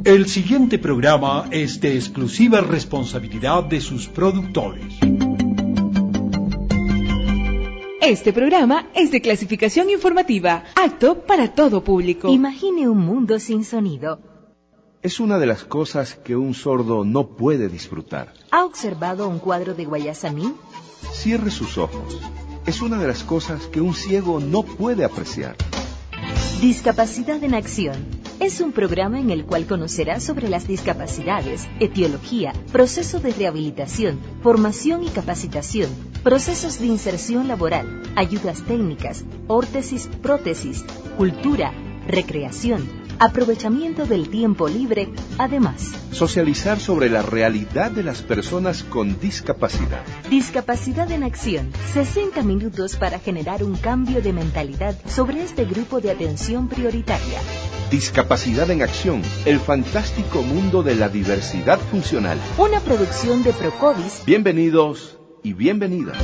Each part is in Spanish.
El siguiente programa es de exclusiva responsabilidad de sus productores. Este programa es de clasificación informativa, apto para todo público. Imagine un mundo sin sonido. Es una de las cosas que un sordo no puede disfrutar. ¿Ha observado un cuadro de Guayasamín? Cierre sus ojos. Es una de las cosas que un ciego no puede apreciar. Discapacidad en Acción. Es un programa en el cual conocerás sobre las discapacidades, etiología, proceso de rehabilitación, formación y capacitación, procesos de inserción laboral, ayudas técnicas, órtesis, prótesis, cultura, recreación, aprovechamiento del tiempo libre, además. Socializar sobre la realidad de las personas con discapacidad. Discapacidad en Acción. 60 minutos para generar un cambio de mentalidad sobre este grupo de atención prioritaria. Discapacidad en Acción, el fantástico mundo de la diversidad funcional. Una producción de Procodis. Bienvenidos y bienvenidas.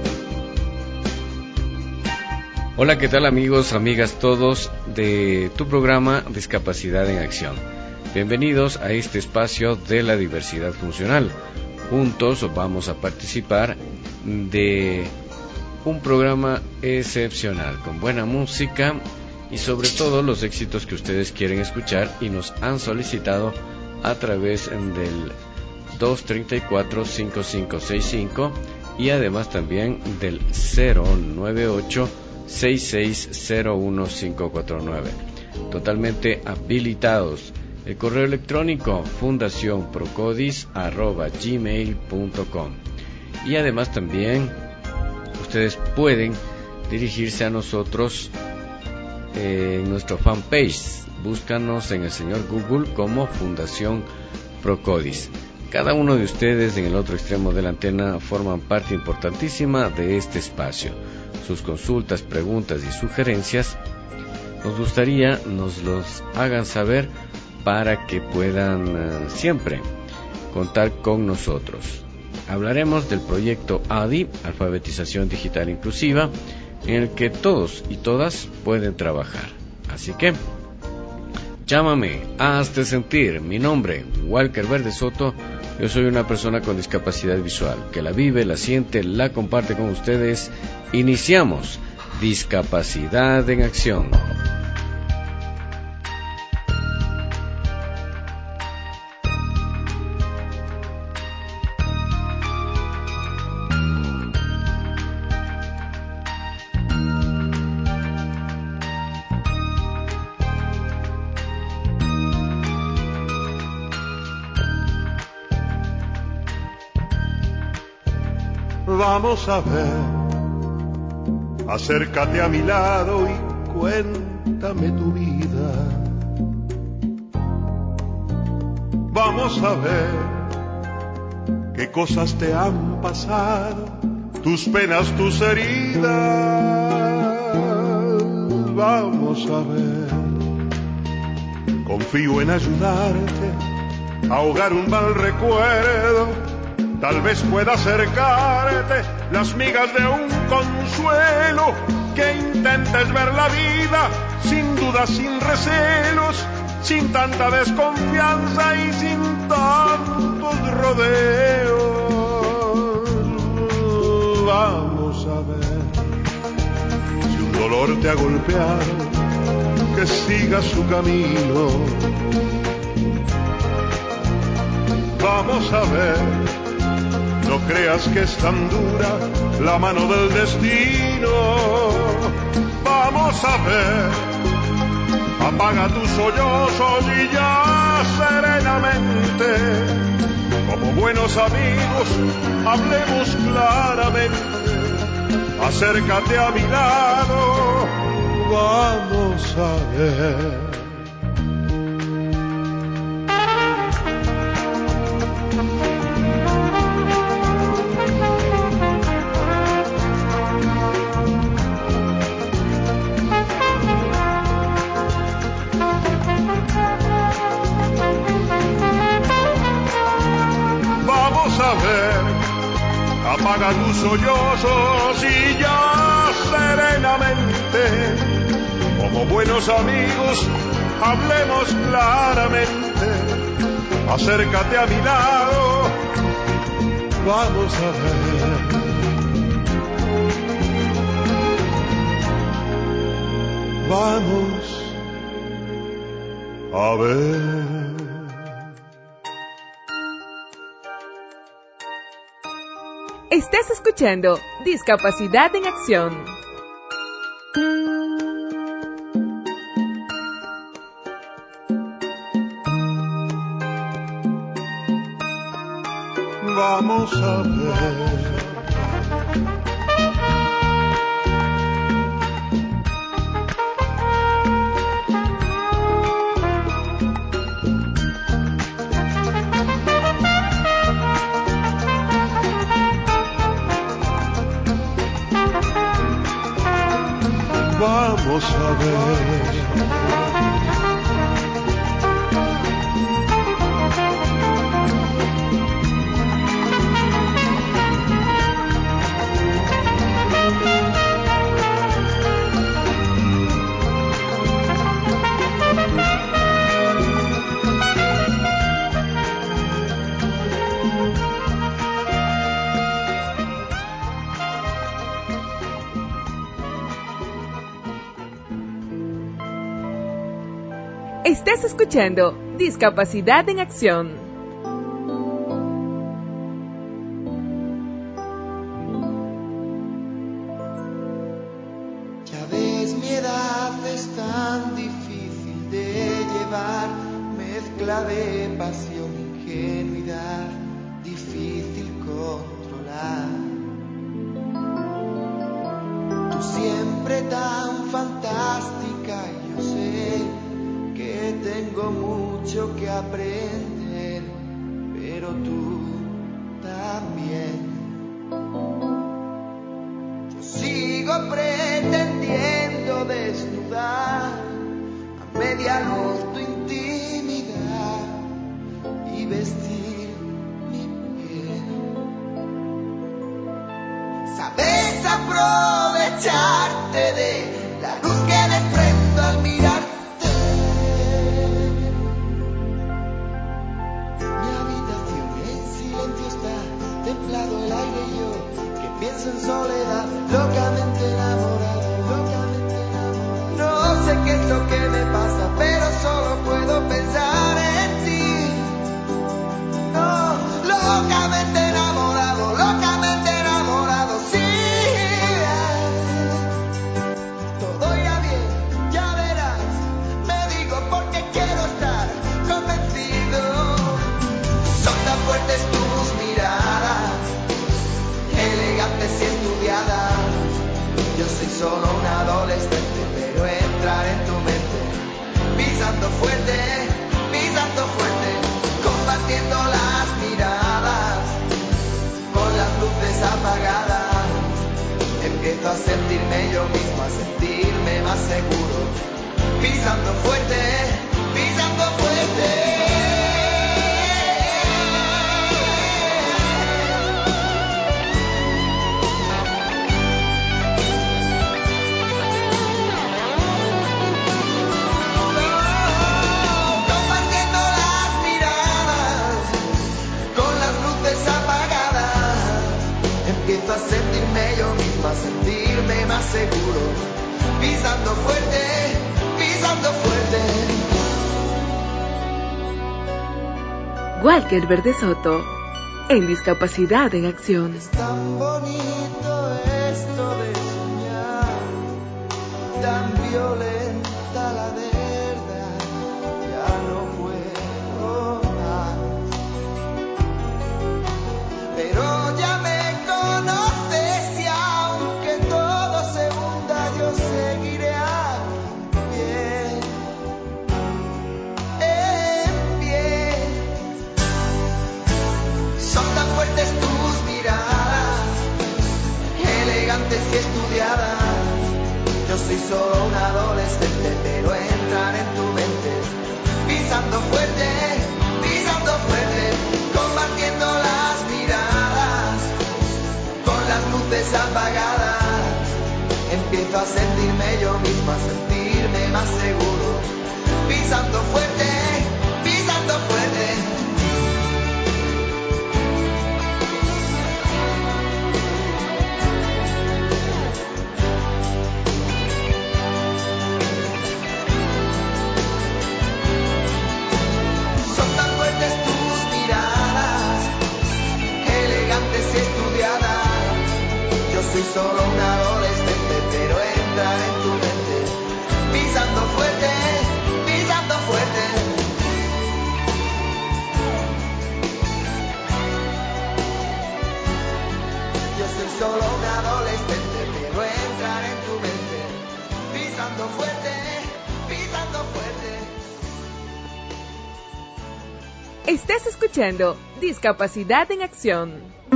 Hola, ¿qué tal amigos, amigas todos de tu programa Discapacidad en Acción? Bienvenidos a este espacio de la diversidad funcional. Juntos vamos a participar de un programa excepcional, con buena música y sobre todo los éxitos que ustedes quieren escuchar y nos han solicitado a través del 234-5565 y además también del 098-6601549. Totalmente habilitados. El correo electrónico fundacionprocodis@gmail.com. Y además también ustedes pueden dirigirse a nosotros en nuestro fanpage. Búscanos en el señor Google como Fundación Procodis. Cada uno de ustedes en el otro extremo de la antena forman parte importantísima de este espacio. Sus consultas, preguntas y sugerencias nos gustaría nos los hagan saber para que puedan siempre contar con nosotros. Hablaremos del proyecto ADI, Alfabetización Digital Inclusiva, en el que todos y todas pueden trabajar. Así que, llámame, hazte sentir. Mi nombre, Walker Verde Soto. Yo soy una persona con discapacidad visual, que la vive, la siente, la comparte con ustedes. Iniciamos Discapacidad en Acción. Vamos a ver, acércate a mi lado y cuéntame tu vida. Vamos a ver qué cosas te han pasado, tus penas, tus heridas. Vamos a ver, confío en ayudarte a ahogar un mal recuerdo. Tal vez pueda acercarte las migas de un consuelo, que intentes ver la vida sin dudas, sin recelos, sin tanta desconfianza y sin tantos rodeos. Vamos a ver, si un dolor te ha golpeado, que siga su camino. Vamos a ver, no creas que es tan dura la mano del destino. Vamos a ver, apaga tus sollozos y ya serenamente, como buenos amigos, hablemos claramente. Acércate a mi lado, vamos a ver. Apaga tus sollozos y ya serenamente, como buenos amigos, hablemos claramente, acércate a mi lado, vamos a ver. Vamos a ver. Estás escuchando Discapacidad en Acción. Vamos a ver. Vamos a ver. Estás escuchando Discapacidad en Acción. Ya ves, mi edad es tan difícil de llevar, mezcla de pasión, ingenuidad, difícil controlar. Tú siempre tan fantástica, y yo sé que tengo mucho que aprender, pero tú también. Yo sigo pretendiendo desnudar a media luz tu intimidad y vestir mi piel. Sabes aprovecharte de la luz que desprendo al mirarte. Templado el aire y yo que pienso en soledad, locamente enamorado, locamente enamorado. No sé qué es lo que me pasa, pero solo puedo pensar en ti. No, locamente enamorado, sí. Todo irá bien, ya verás. Me digo porque quiero estar convencido. Son tan fuertes tus miradas, elegantes y estudiadas. Yo soy solo un adolescente, pero entrar en tu mente, pisando fuerte, compartiendo las miradas, con las luces apagadas. Empiezo a sentirme yo mismo, a sentirme más seguro, pisando fuerte, pisando fuerte. Empiezo a sentirme yo mismo, a sentirme más seguro, pisando fuerte, pisando fuerte. Walker Verde Soto, en Discapacidad en Acción. Es tan bonito esto de soñar, tan violenta la verdad, ya no puedo más. Pero ya me conoces y aunque todo se hunda, yo seguiré aquí en pie. Son tan fuertes tus miradas, elegantes y estudiadas. Yo soy solo un adolescente, pero entrar en tu mente, pisando fuerte, compartiendo las miradas, con las luces apagadas. Empiezo a sentirme yo mismo, a sentirme más seguro, pisando fuerte, pisando fuerte. Son tan fuertes tus miradas, elegantes y estudiadas. Yo soy solo un adolescente, pero entrar en tu mente, pisando fuerte, pisando fuerte. Yo soy solo un adolescente, pero entrar en tu mente, pisando fuerte, pisando fuerte. Estás escuchando Discapacidad en Acción.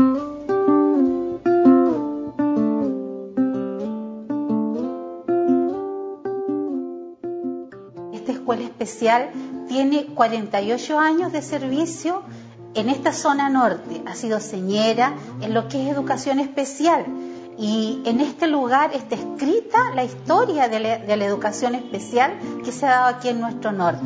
Esta escuela especial tiene 48 años de servicio en esta zona norte. Ha sido señera en lo que es educación especial. Y en este lugar está escrita la historia de la educación especial que se ha dado aquí en nuestro norte.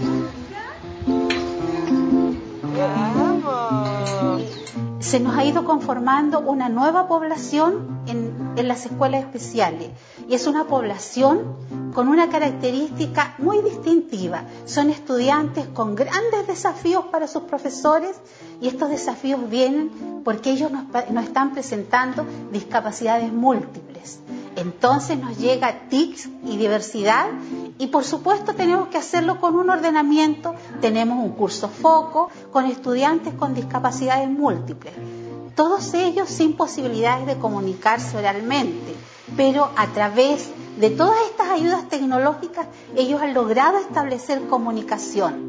Se nos ha ido conformando una nueva población en las escuelas especiales, y es una población con una característica muy distintiva. Son estudiantes con grandes desafíos para sus profesores, y estos desafíos vienen porque ellos nos están presentando discapacidades múltiples. Entonces nos llega TIC y diversidad, y por supuesto tenemos que hacerlo con un ordenamiento. Tenemos un curso foco con estudiantes con discapacidades múltiples, todos ellos sin posibilidades de comunicarse oralmente, pero a través de todas estas ayudas tecnológicas ellos han logrado establecer comunicación.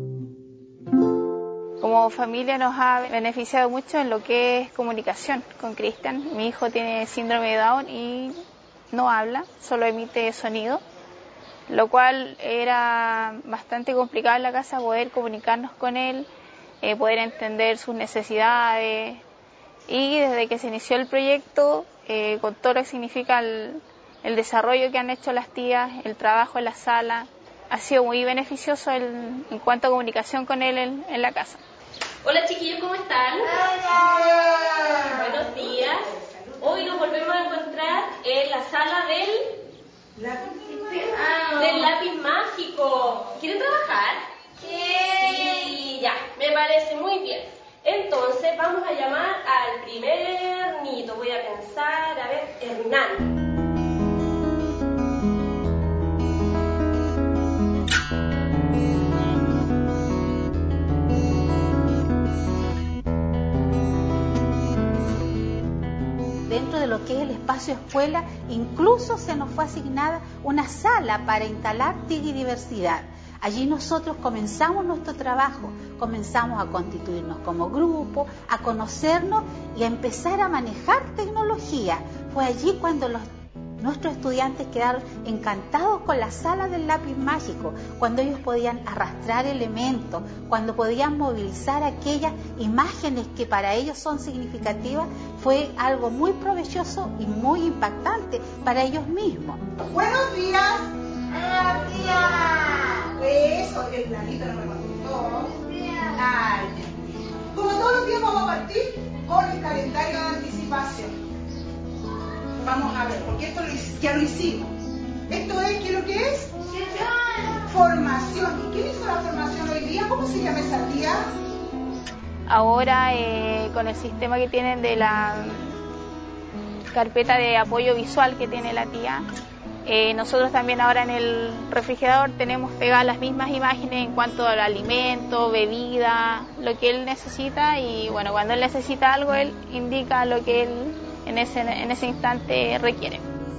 Como familia nos ha beneficiado mucho en lo que es comunicación con Cristian. Mi hijo tiene síndrome de Down y no habla, solo emite sonido, lo cual era bastante complicado en la casa poder comunicarnos con él, poder entender sus necesidades. Y desde que se inició el proyecto, con todo lo que significa el desarrollo que han hecho las tías, el trabajo en la sala, ha sido muy beneficioso en cuanto a comunicación con él en la casa. Hola chiquillos, ¿cómo están? Hola. Buenos días. Hoy nos volvemos a encontrar en la sala del lápiz mágico. ¿Quieren trabajar? Sí. Ya, me parece muy bien. Entonces vamos a llamar al primer niñito. Voy a pensar, a ver, Hernán. Dentro de lo que es el espacio escuela, incluso se nos fue asignada una sala para instalar TIC y diversidad. Allí nosotros comenzamos nuestro trabajo, comenzamos a constituirnos como grupo, a conocernos y a empezar a manejar tecnología. Fue allí cuando nuestros estudiantes quedaron encantados con la sala del lápiz mágico, cuando ellos podían arrastrar elementos, cuando podían movilizar aquellas imágenes que para ellos son significativas. Fue algo muy provechoso y muy impactante para ellos mismos. Buenos días. Buenos días. Eso, el planito no me contestó. Ay. Como todos los días vamos a partir con el calendario de anticipación. Vamos a ver, porque esto ya lo hicimos. Esto es, ¿qué es lo que es? Formación. ¿Y quién hizo la formación hoy día? ¿Cómo se llama esa tía? Ahora, con el sistema que tienen de la carpeta de apoyo visual que tiene la tía, nosotros también ahora en el refrigerador tenemos pegadas las mismas imágenes en cuanto al alimento, bebida, lo que él necesita, y bueno, cuando él necesita algo, él indica lo que él en ese instante requiere.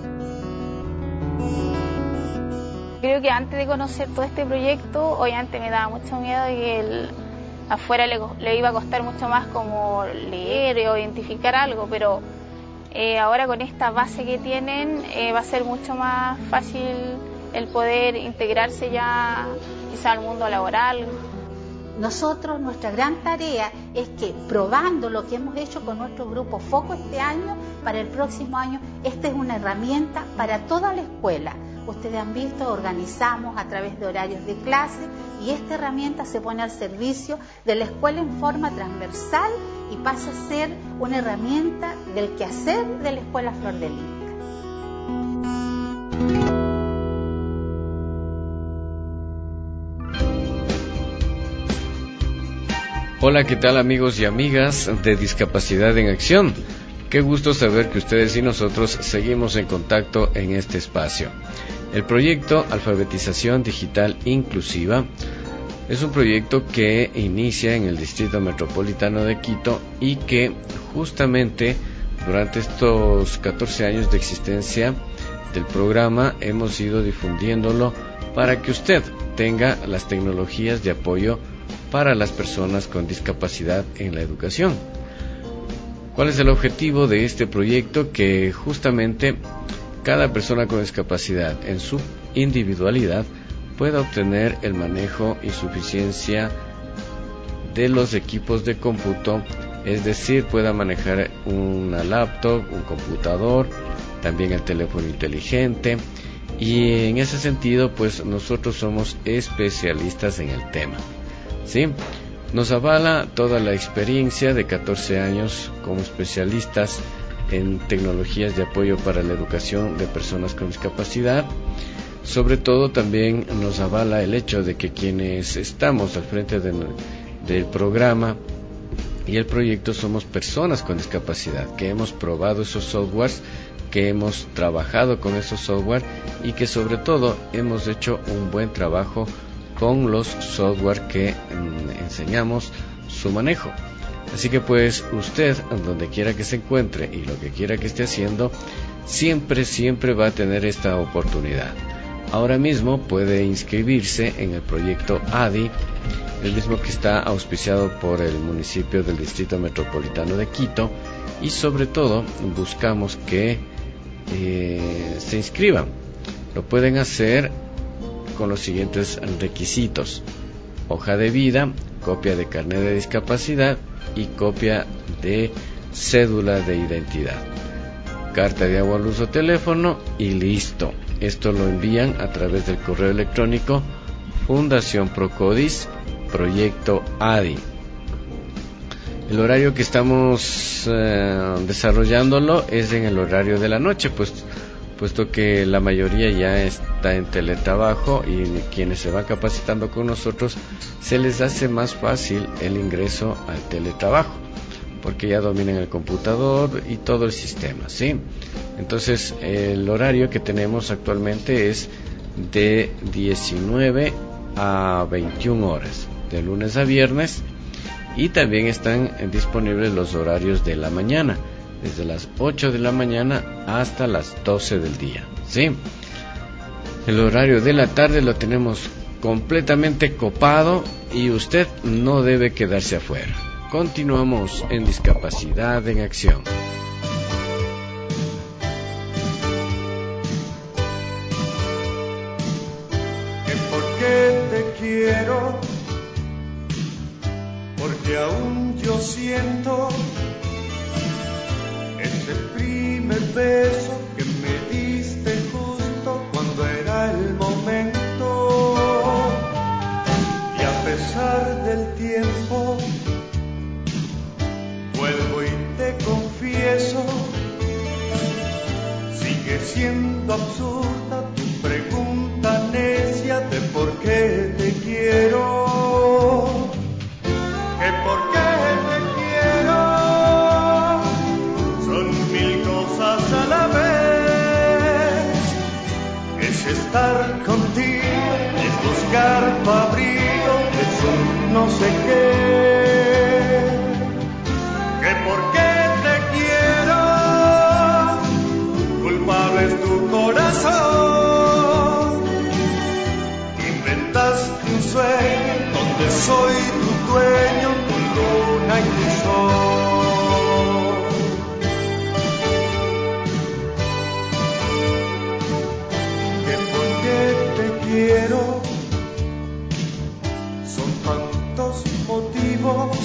Creo que antes de conocer todo este proyecto, obviamente me daba mucho miedo de que afuera le iba a costar mucho más como leer o identificar algo, pero ahora con esta base que tienen va a ser mucho más fácil el poder integrarse ya quizá al mundo laboral. Nosotros, nuestra gran tarea es que, probando lo que hemos hecho con nuestro grupo Foco este año, para el próximo año, esta es una herramienta para toda la escuela, ustedes han visto, organizamos a través de horarios de clase y esta herramienta se pone al servicio de la escuela en forma transversal y pasa a ser una herramienta del quehacer de la Escuela Flor del Inca. Hola, ¿qué tal amigos y amigas de Discapacidad en Acción? Qué gusto saber que ustedes y nosotros seguimos en contacto en este espacio. El proyecto Alfabetización Digital Inclusiva es un proyecto que inicia en el Distrito Metropolitano de Quito y que justamente durante estos 14 años de existencia del programa hemos ido difundiéndolo para que usted tenga las tecnologías de apoyo para las personas con discapacidad en la educación. ¿Cuál es el objetivo de este proyecto? Que justamente cada persona con discapacidad en su individualidad pueda obtener el manejo y suficiencia de los equipos de cómputo, es decir, pueda manejar una laptop, un computador, también el teléfono inteligente, y en ese sentido pues nosotros somos especialistas en el tema. ¿Sí? Nos avala toda la experiencia de 14 años como especialistas en tecnologías de apoyo para la educación de personas con discapacidad. Sobre todo también nos avala el hecho de que quienes estamos al frente del programa y el proyecto somos personas con discapacidad, que hemos probado esos softwares, que hemos trabajado con esos software y que sobre todo hemos hecho un buen trabajo con los software que enseñamos su manejo. Así que pues usted, donde quiera que se encuentre y lo que quiera que esté haciendo, siempre va a tener esta oportunidad. Ahora mismo puede inscribirse en el proyecto ADI, el mismo que está auspiciado por el municipio del Distrito Metropolitano de Quito, y sobre todo buscamos que se inscriban. Lo pueden hacer con los siguientes requisitos: hoja de vida, copia de carnet de discapacidad y copia de cédula de identidad, carta de agua, luz o teléfono y listo. Esto lo envían a través del correo electrónico Fundación Procodis, Proyecto ADI. El horario que estamos desarrollándolo es en el horario de la noche, puesto que la mayoría ya está en teletrabajo y quienes se van capacitando con nosotros se les hace más fácil el ingreso al teletrabajo, porque ya dominan el computador y todo el sistema, ¿sí? Entonces el horario que tenemos actualmente es de 19 a 21 horas, de lunes a viernes, y también están disponibles los horarios de la mañana, desde las 8 de la mañana hasta las 12 del día, ¿sí? El horario de la tarde lo tenemos completamente copado y usted no debe quedarse afuera. Continuamos en Discapacidad en Acción. Que porque te quiero, porque aún yo siento ese primer beso que me diste justo cuando era el momento, y a pesar del tiempo vuelvo y te confieso, sigue siendo absurda tu pregunta necia de por qué te quiero, que por qué te quiero. Son mil cosas a la vez, es estar contigo, es buscar tu abrigo, es un no sé qué. Que por qué te quiero, culpable es tu corazón. Inventaste un sueño donde soy tu dueño, tu luna y tu sol. Que por qué te quiero, son tantos motivos.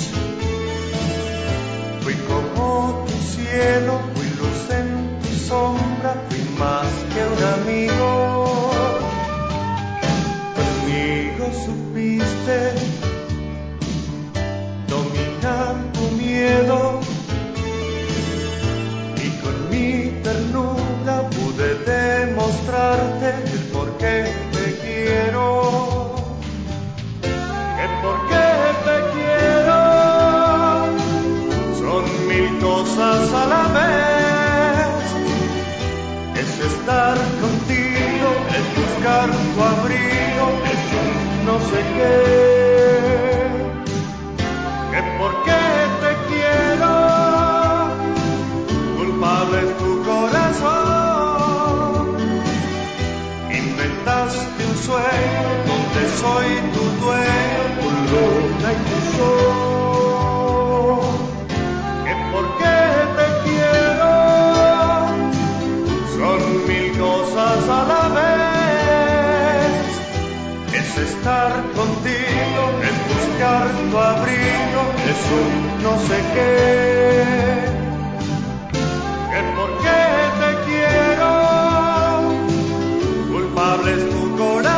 Fui como tu cielo, fui luz en tu sombra, fui más que un amigo. fuerte, dominar tu miedo, y con mi ternura pude demostrarte el por qué te quiero, el por qué te quiero. Son mil cosas a la vez, es estar contigo, es buscar tu abrigo, es un no sé qué, que por qué te quiero, culpable es tu corazón. Inventaste un sueño donde soy tu dueño, tu luna y tu sol. Que por qué te quiero, son mil cosas a la vez. Es estar contigo, es buscar tu abrigo, es un no sé qué. Que por qué te quiero, culpable es tu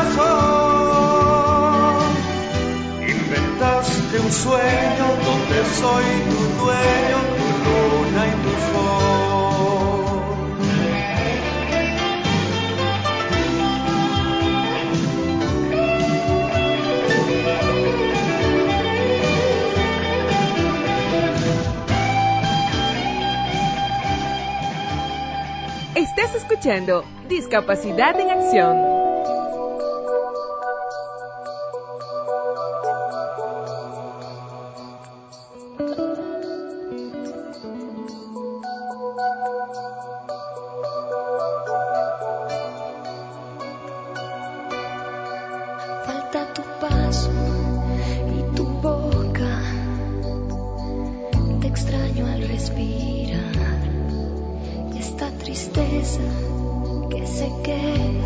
corazón. Inventaste un sueño donde soy tu dueño, tu luna y tu sol. Estás escuchando Discapacidad en Acción. Falta tu paso y tu boca, te extraño al respirar, y esta tristeza que se queda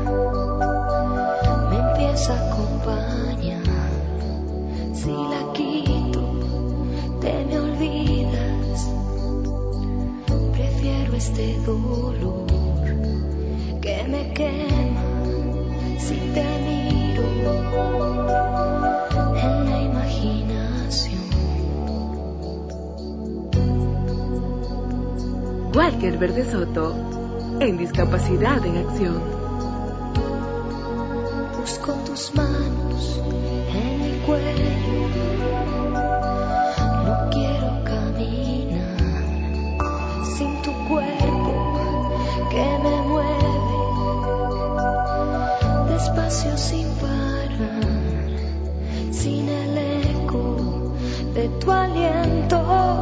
me empieza a acompañar. Si la quito, te me olvidas, prefiero este dolor que me quema si te miro en la imaginación. Walker Verde Soto, en Discapacidad en Acción. Busco tus manos en mi cuello, no quiero caminar sin tu cuerpo que me mueve despacio sin parar, sin el eco de tu aliento.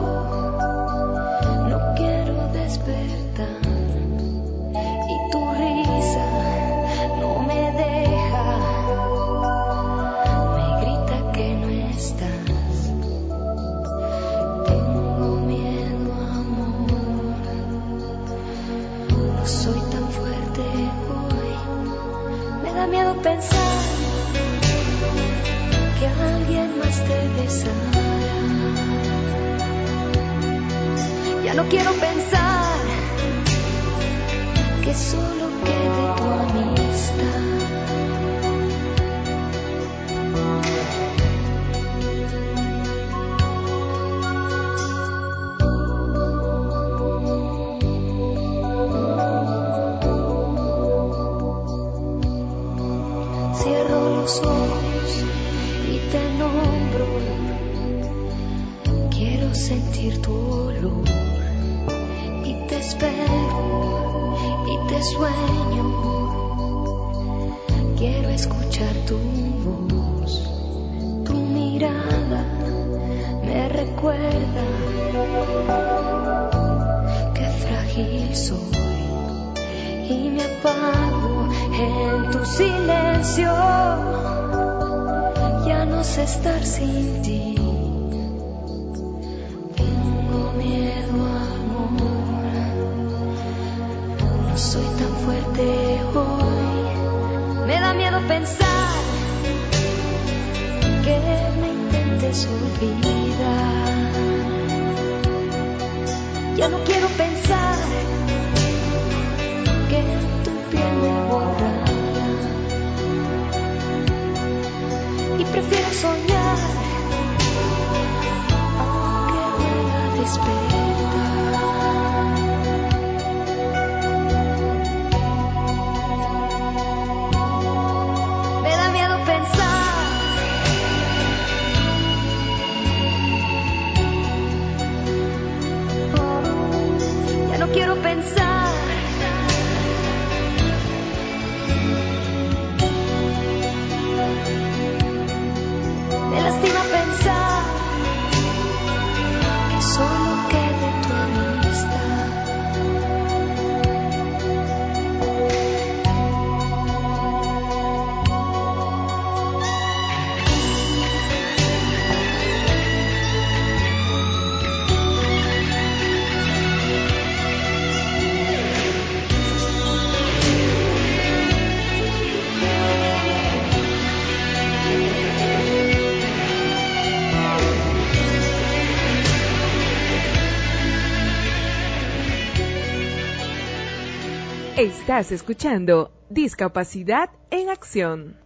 No quiero despertar y tu risa no me deja, me grita que no estás. Tengo miedo, amor, no soy tan fuerte hoy. Me da miedo pensar que alguien más te besará. Ya no quiero pensar que solo quede tu amistad. Cierro los ojos y te nombro, quiero sentir tu olor y te espero y te sueño, quiero escuchar tu voz, tu mirada me recuerda qué frágil soy y me apago en tu silencio. Ya no sé estar sin ti. Tengo miedo, amor, no soy tan fuerte hoy. Me da miedo pensar que me intentes olvidar. Ya no quiero pensar que tu piel me borrará, y prefiero soñar, aunque huela a despedida. Me da miedo pensar, ya no quiero pensar. Me lastima pensar que solo quede tu amistad. Estás escuchando Discapacidad en Acción.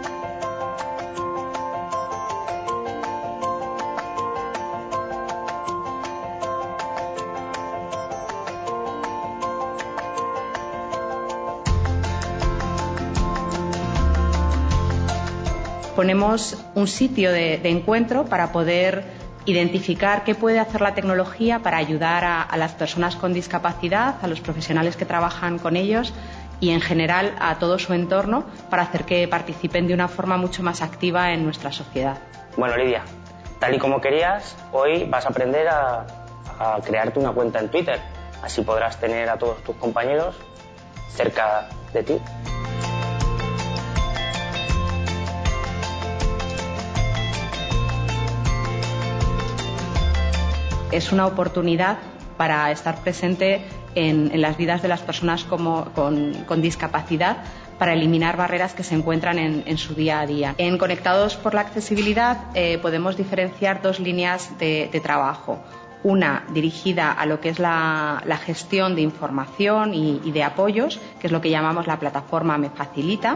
Ponemos un sitio de encuentro para poder identificar qué puede hacer la tecnología para ayudar a las personas con discapacidad, a los profesionales que trabajan con ellos y en general a todo su entorno para hacer que participen de una forma mucho más activa en nuestra sociedad. Bueno, Lidia, tal y como querías, hoy vas a aprender a crearte una cuenta en Twitter. Así podrás tener a todos tus compañeros cerca de ti. Es una oportunidad para estar presente en las vidas de las personas con discapacidad, para eliminar barreras que se encuentran en su día a día. En Conectados por la Accesibilidad podemos diferenciar dos líneas de trabajo. Una dirigida a lo que es la gestión de información y de apoyos, que es lo que llamamos la plataforma Me Facilita.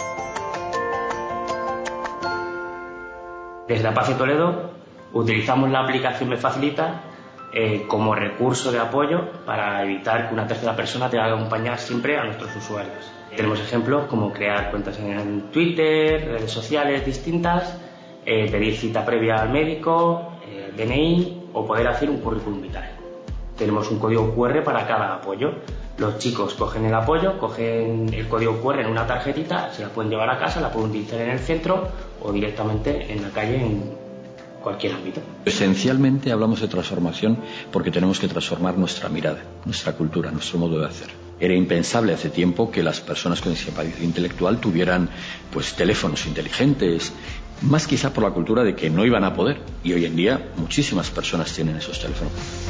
Desde Apace Toledo utilizamos la aplicación Me Facilita como recurso de apoyo para evitar que una tercera persona tenga que acompañar siempre a nuestros usuarios. Tenemos ejemplos como crear cuentas en Twitter, redes sociales distintas, pedir cita previa al médico, DNI o poder hacer un currículum vitae. Tenemos un código QR para cada apoyo. Los chicos cogen el apoyo, cogen el código QR en una tarjetita, se la pueden llevar a casa, la pueden utilizar en el centro o directamente en la calle en cualquier ámbito. Esencialmente hablamos de transformación porque tenemos que transformar nuestra mirada, nuestra cultura, nuestro modo de hacer. Era impensable hace tiempo que las personas con discapacidad intelectual tuvieran teléfonos inteligentes, más quizá por la cultura de que no iban a poder, y hoy en día muchísimas personas tienen esos teléfonos.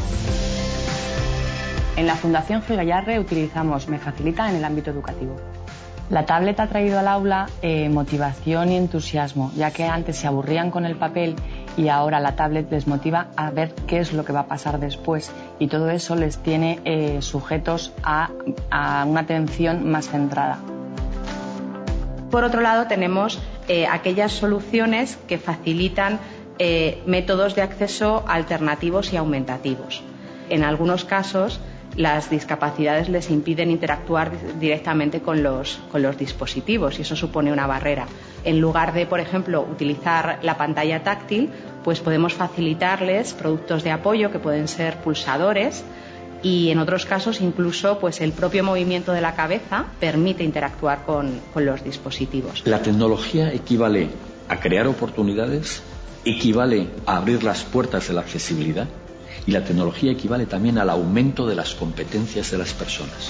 En la Fundación Gil Gallarre utilizamos Me Facilita en el ámbito educativo. La tablet ha traído al aula motivación y entusiasmo, ya que antes se aburrían con el papel y ahora la tablet les motiva a ver qué es lo que va a pasar después, y todo eso les tiene sujetos a una atención más centrada. Por otro lado, tenemos aquellas soluciones que facilitan métodos de acceso alternativos y aumentativos. En algunos casos, las discapacidades les impiden interactuar directamente con los dispositivos y eso supone una barrera. En lugar de, por ejemplo, utilizar la pantalla táctil, pues podemos facilitarles productos de apoyo que pueden ser pulsadores y en otros casos incluso el propio movimiento de la cabeza permite interactuar con los dispositivos. La tecnología equivale a crear oportunidades, equivale a abrir las puertas de la accesibilidad. Y la tecnología equivale también al aumento de las competencias de las personas.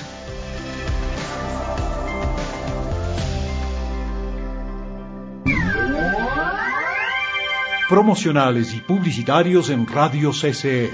Promocionales y publicitarios en Radio CCE.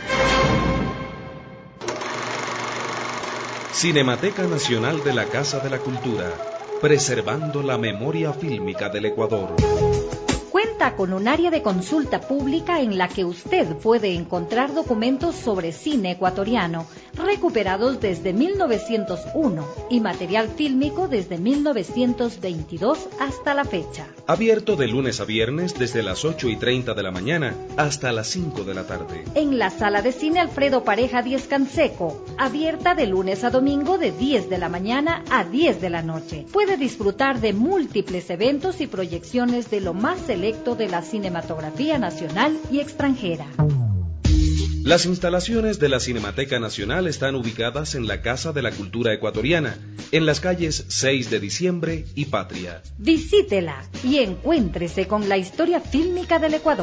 Cinemateca Nacional de la Casa de la Cultura, preservando la memoria fílmica del Ecuador. Cuenta con un área de consulta pública en la que usted puede encontrar documentos sobre cine ecuatoriano, recuperados desde 1901 y material fílmico desde 1922 hasta la fecha. Abierto de lunes a viernes desde las 8:30 de la mañana hasta las 5 de la tarde. En la sala de cine Alfredo Pareja 10 Canseco, abierta de lunes a domingo de 10 de la mañana a 10 de la noche. Puede disfrutar de múltiples eventos y proyecciones de lo más selecto de la cinematografía nacional y extranjera. Las instalaciones de la Cinemateca Nacional están ubicadas en la Casa de la Cultura Ecuatoriana, en las calles 6 de Diciembre y Patria. Visítela y encuéntrese con la historia fílmica del Ecuador.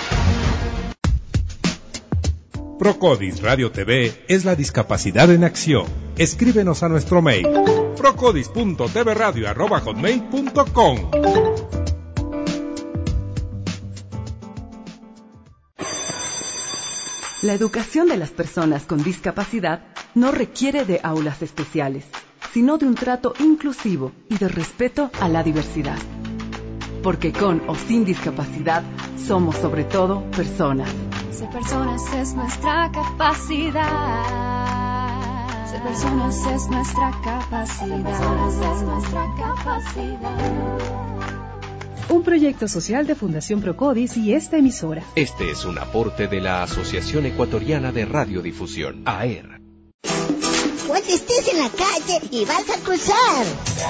Procodis Radio TV es la discapacidad en acción. Escríbenos a nuestro mail procodis.tvradio@hotmail.com. La educación de las personas con discapacidad no requiere de aulas especiales, sino de un trato inclusivo y de respeto a la diversidad. Porque con o sin discapacidad, somos sobre todo personas. Ser personas es nuestra capacidad. Ser personas es nuestra capacidad. Ser personas es nuestra capacidad. Un proyecto social de Fundación Procodis y esta emisora. Este es un aporte de la Asociación Ecuatoriana de Radiodifusión, AER. Cuando estés en la calle y vas a cruzar,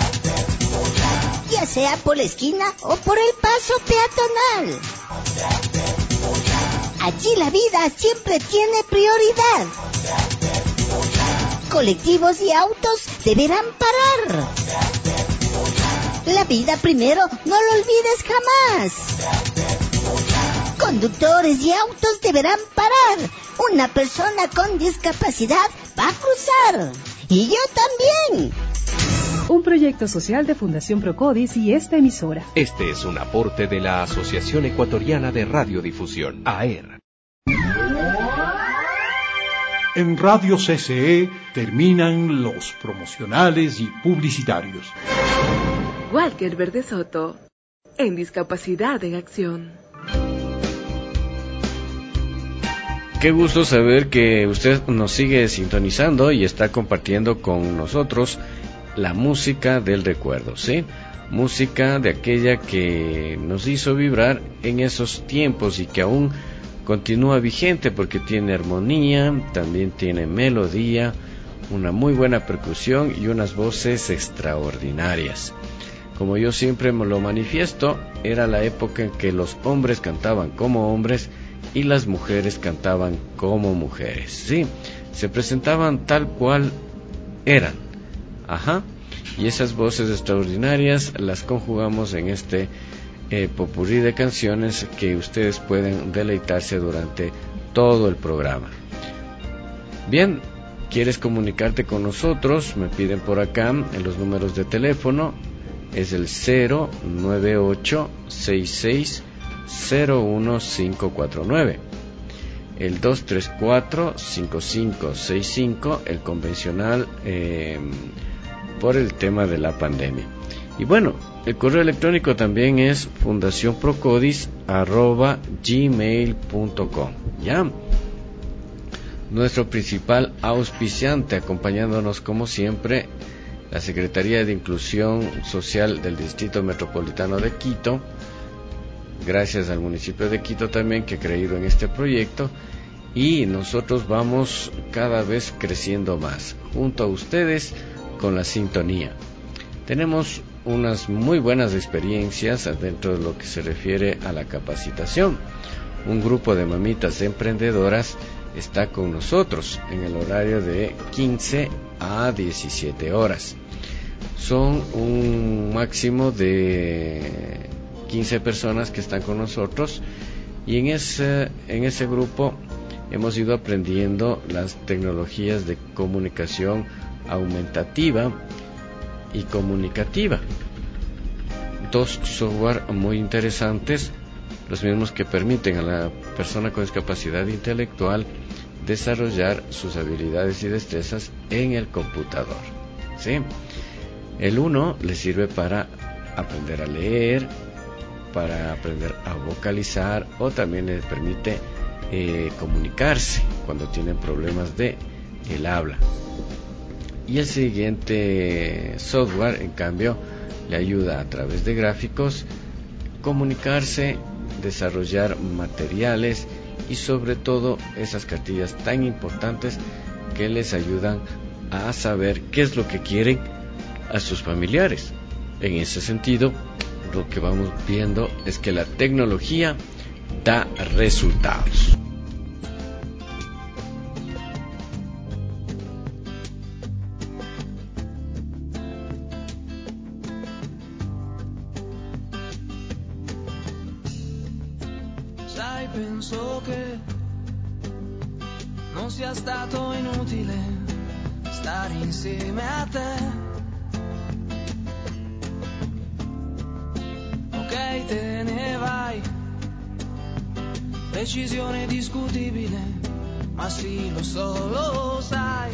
ya sea por la esquina o por el paso peatonal, allí la vida siempre tiene prioridad. Colectivos y autos deberán parar. La vida primero, no lo olvides jamás. Conductores y autos deberán parar. Una persona con discapacidad va a cruzar. Y yo también. Un proyecto social de Fundación Procodis y esta emisora. Este es un aporte de la Asociación Ecuatoriana de Radiodifusión, AER. En Radio CCE terminan los promocionales y publicitarios. Walker Verde Soto, en Discapacidad en Acción. Qué gusto saber que usted nos sigue sintonizando y está compartiendo con nosotros la música del recuerdo, ¿sí? Música de aquella que nos hizo vibrar en esos tiempos y que aún continúa vigente porque tiene armonía, también tiene melodía, una muy buena percusión y unas voces extraordinarias. Como yo siempre me lo manifiesto, era la época en que los hombres cantaban como hombres y las mujeres cantaban como mujeres, ¿sí? Se presentaban tal cual eran. Ajá. Y esas voces extraordinarias las conjugamos en este popurrí de canciones que ustedes pueden deleitarse durante todo el programa. Bien, ¿quieres comunicarte con nosotros? Me piden por acá en los números de teléfono. Es el 098-66-01549, el 234-5565, el convencional por el tema de la pandemia. Y bueno, el correo electrónico también es fundacionprocodis@gmail.com. ¿Ya? Nuestro principal auspiciante, acompañándonos como siempre, la Secretaría de Inclusión Social del Distrito Metropolitano de Quito, gracias al municipio de Quito también que ha creído en este proyecto, y nosotros vamos cada vez creciendo más, junto a ustedes con la sintonía. Tenemos unas muy buenas experiencias dentro de lo que se refiere a la capacitación. Un grupo de mamitas emprendedoras está con nosotros en el horario de 15 a 17 horas. Son un máximo de 15 personas que están con nosotros y en ese grupo hemos ido aprendiendo las tecnologías de comunicación aumentativa y comunicativa. Dos software muy interesantes, los mismos que permiten a la persona con discapacidad intelectual desarrollar sus habilidades y destrezas en el computador, ¿sí? El uno le sirve para aprender a leer, para aprender a vocalizar, o también les permite comunicarse cuando tienen problemas de el habla. Y el siguiente software, en cambio, le ayuda a través de gráficos comunicarse, desarrollar materiales y sobre todo esas cartillas tan importantes que les ayudan a saber qué es lo que quieren a sus familiares. En ese sentido, lo que vamos viendo es que la tecnología da resultados. Sai, penso che non sia stato inutile stare insieme a te. Ok, te ne vai, decisione discutibile, ma sì, lo so, lo sai.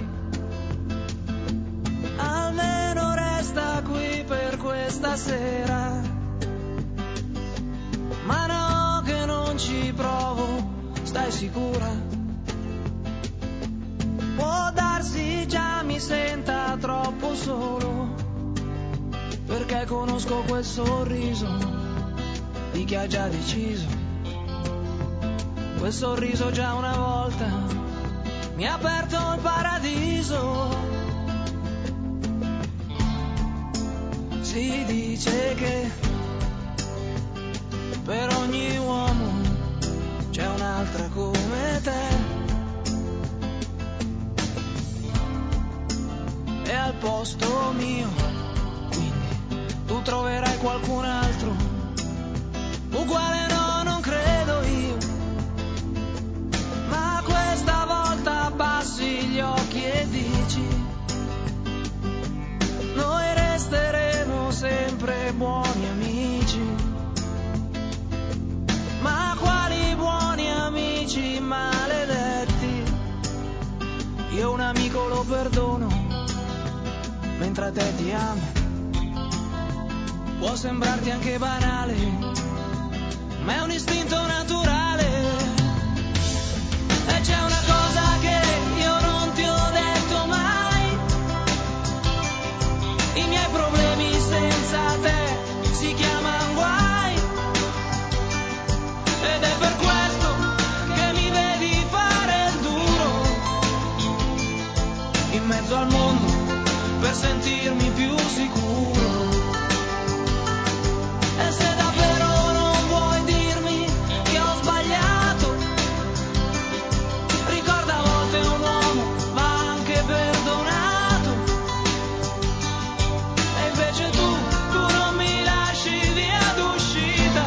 Almeno resta qui per questa sera. Ma no, che non ci provo, stai sicura? Può darsi già mi senta troppo solo, perché conosco quel sorriso di chi ha già deciso. Quel sorriso già una volta mi ha aperto il paradiso. Si dice che per ogni uomo c'è un'altra come te, e al posto mio quindi tu troverai qualcun altro uguale. No, non credo io, ma questa volta abbassi gli occhi e dici: noi resteremo sempre buoni amici. Ma quali buoni amici maledetti? Io un amico lo perdono, mentre a te ti amo. Può sembrarti anche banale, ma è un istinto naturale. E c'è una cosa che io non ti ho detto mai: i miei problemi senza te si chiamano guai. Ed è per questo che mi vedi fare il duro in mezzo al mondo per sentirmi più sicuro. E se davvero non vuoi dirmi che ho sbagliato, ricorda a volte un uomo va anche perdonato. E invece tu non mi lasci via d'uscita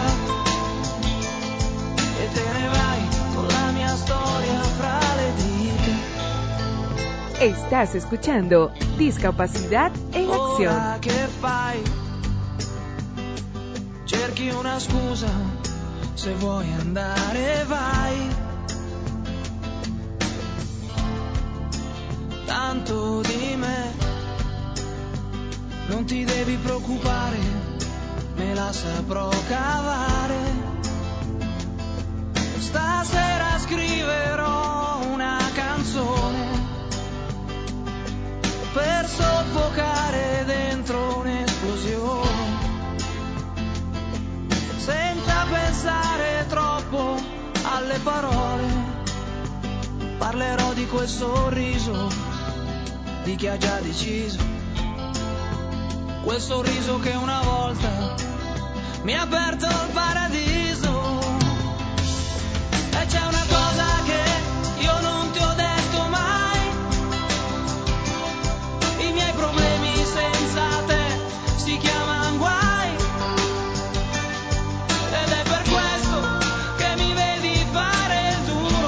e te ne vai con la mia storia fra le dita. Estás escuchando Discapacidad en Acción. Ora che fai? Cerchi una scusa, se vuoi andare vai. Tanto di me non ti devi preoccupare, me la saprò cavare. Stasera scriverò una canzone per soffocare dentro un'esplosione, senza pensare troppo alle parole. Parlerò di quel sorriso di chi ha già deciso, quel sorriso che una volta mi ha aperto il paradiso. E c'è una cosa che io non ti ho detto mai: i miei problemi senza te si chiamano guai. Ed è per questo che mi vedi fare il duro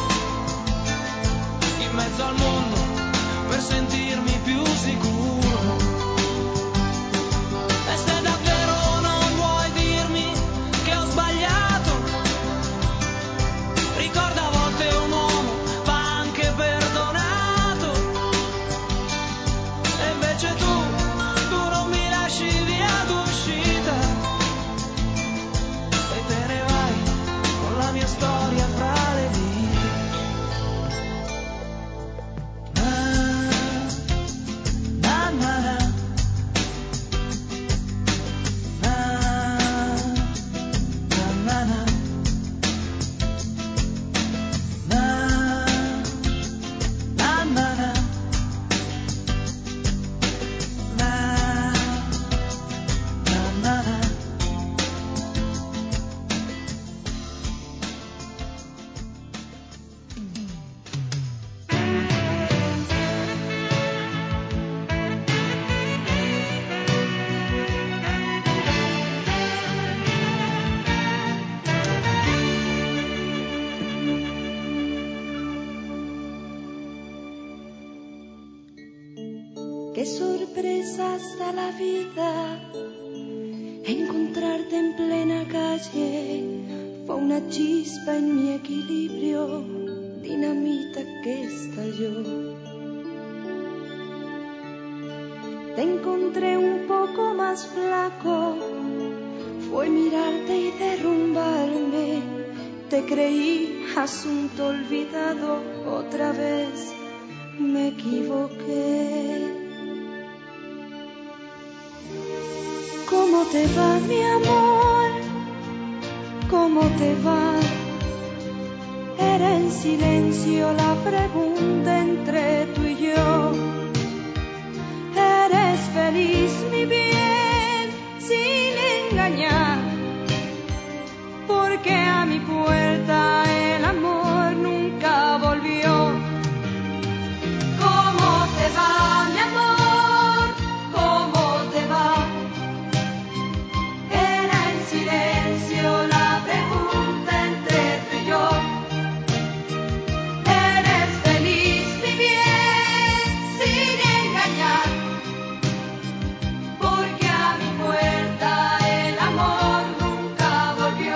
in mezzo al mondo per sentirmi più sicuro. E se davvero non vuoi dirmi che ho sbagliato, qué sorpresas da la vida. Encontrarte en plena calle fue una chispa en mi equilibrio, dinamita que estalló. Te encontré un poco más flaco, fue mirarte y derrumbarme. Te creí asunto olvidado, otra vez me equivoqué. ¿Cómo te va, mi amor? ¿Cómo te va? Era en silencio la pregunta entre tú y yo. ¿Eres feliz, mi bien, sin engañar? Porque a mi puerta el amor nunca volvió. ¿Cómo te va, mi amor? ¿Cómo te va? Era en silencio la pregunta entre tú y yo. ¿Eres feliz, mi bien, sin engañar? Porque a mi puerta el amor nunca volvió.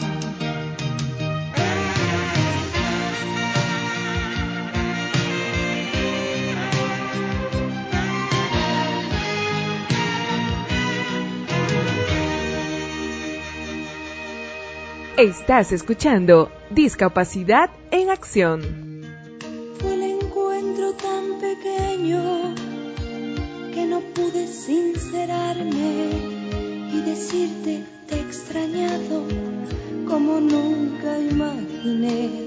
Estás escuchando Discapacidad en Acción. Fue el encuentro tan pequeño que no pude sincerarme y decirte te he extrañado como nunca imaginé.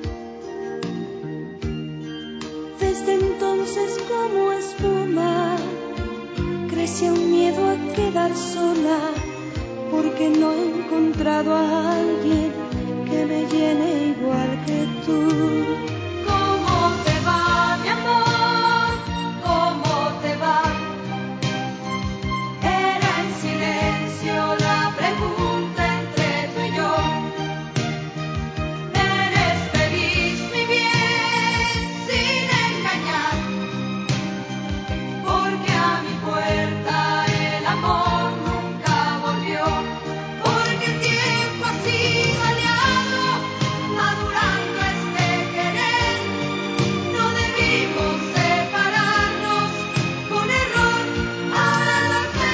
Desde entonces como espuma crecía un miedo a quedar sola, porque no he encontrado a alguien que me llene igual que tú. ¿Cómo te va, mi amor? ¿Cómo te va? Era en silencio la pregunta entre tú y yo. ¿Eres feliz, mi bien, sin engañar? Porque a mi puerta el amor nunca volvió. Porque el tiempo ha sido aliado, madurando este querer. No debimos separarnos, un error, ahora lo sé.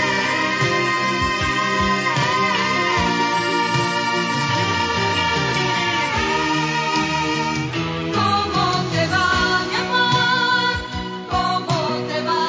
¿Cómo te va, mi amor? ¿Cómo te va?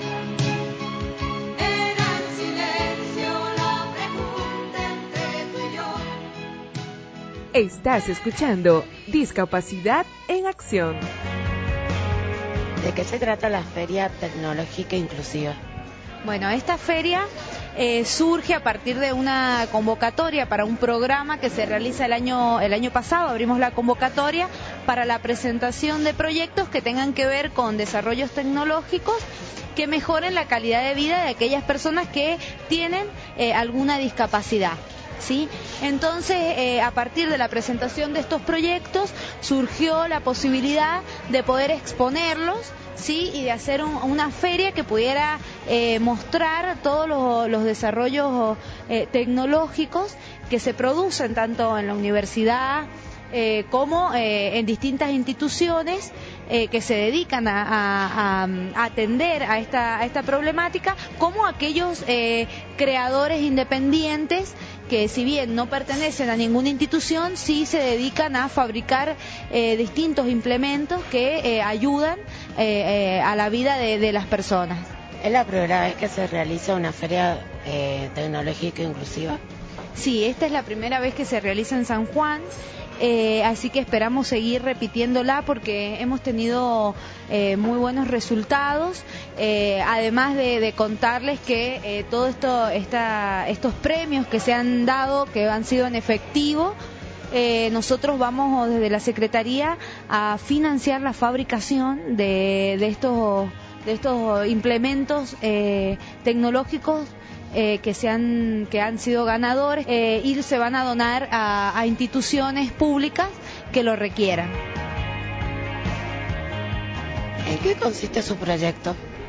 Era en silencio la pregunta entre tú y yo. Estás escuchando Discapacidad en Acción. ¿De qué se trata la Feria Tecnológica Inclusiva? Bueno, esta feria surge a partir de una convocatoria para un programa que se realiza el año pasado. Abrimos la convocatoria para la presentación de proyectos que tengan que ver con desarrollos tecnológicos que mejoren la calidad de vida de aquellas personas que tienen alguna discapacidad. ¿Sí? Entonces, a partir de la presentación de estos proyectos surgió la posibilidad de poder exponerlos, ¿sí? Y de hacer una feria que pudiera mostrar todos los desarrollos tecnológicos que se producen tanto en la universidad como en distintas instituciones que se dedican a atender a esta problemática, como aquellos creadores independientes que, si bien no pertenecen a ninguna institución, sí se dedican a fabricar distintos implementos que ayudan a la vida de las personas. ¿Es la primera vez que se realiza una feria tecnológica inclusiva? Sí, esta es la primera vez que se realiza en San Juan. Así que esperamos seguir repitiéndola porque hemos tenido muy buenos resultados, además de contarles que todo estos premios que se han dado, que han sido en efectivo, nosotros vamos desde la Secretaría a financiar la fabricación de estos implementos tecnológicos que han sido ganadores y se van a donar a instituciones públicas que lo requieran. ¿En qué consiste su proyecto?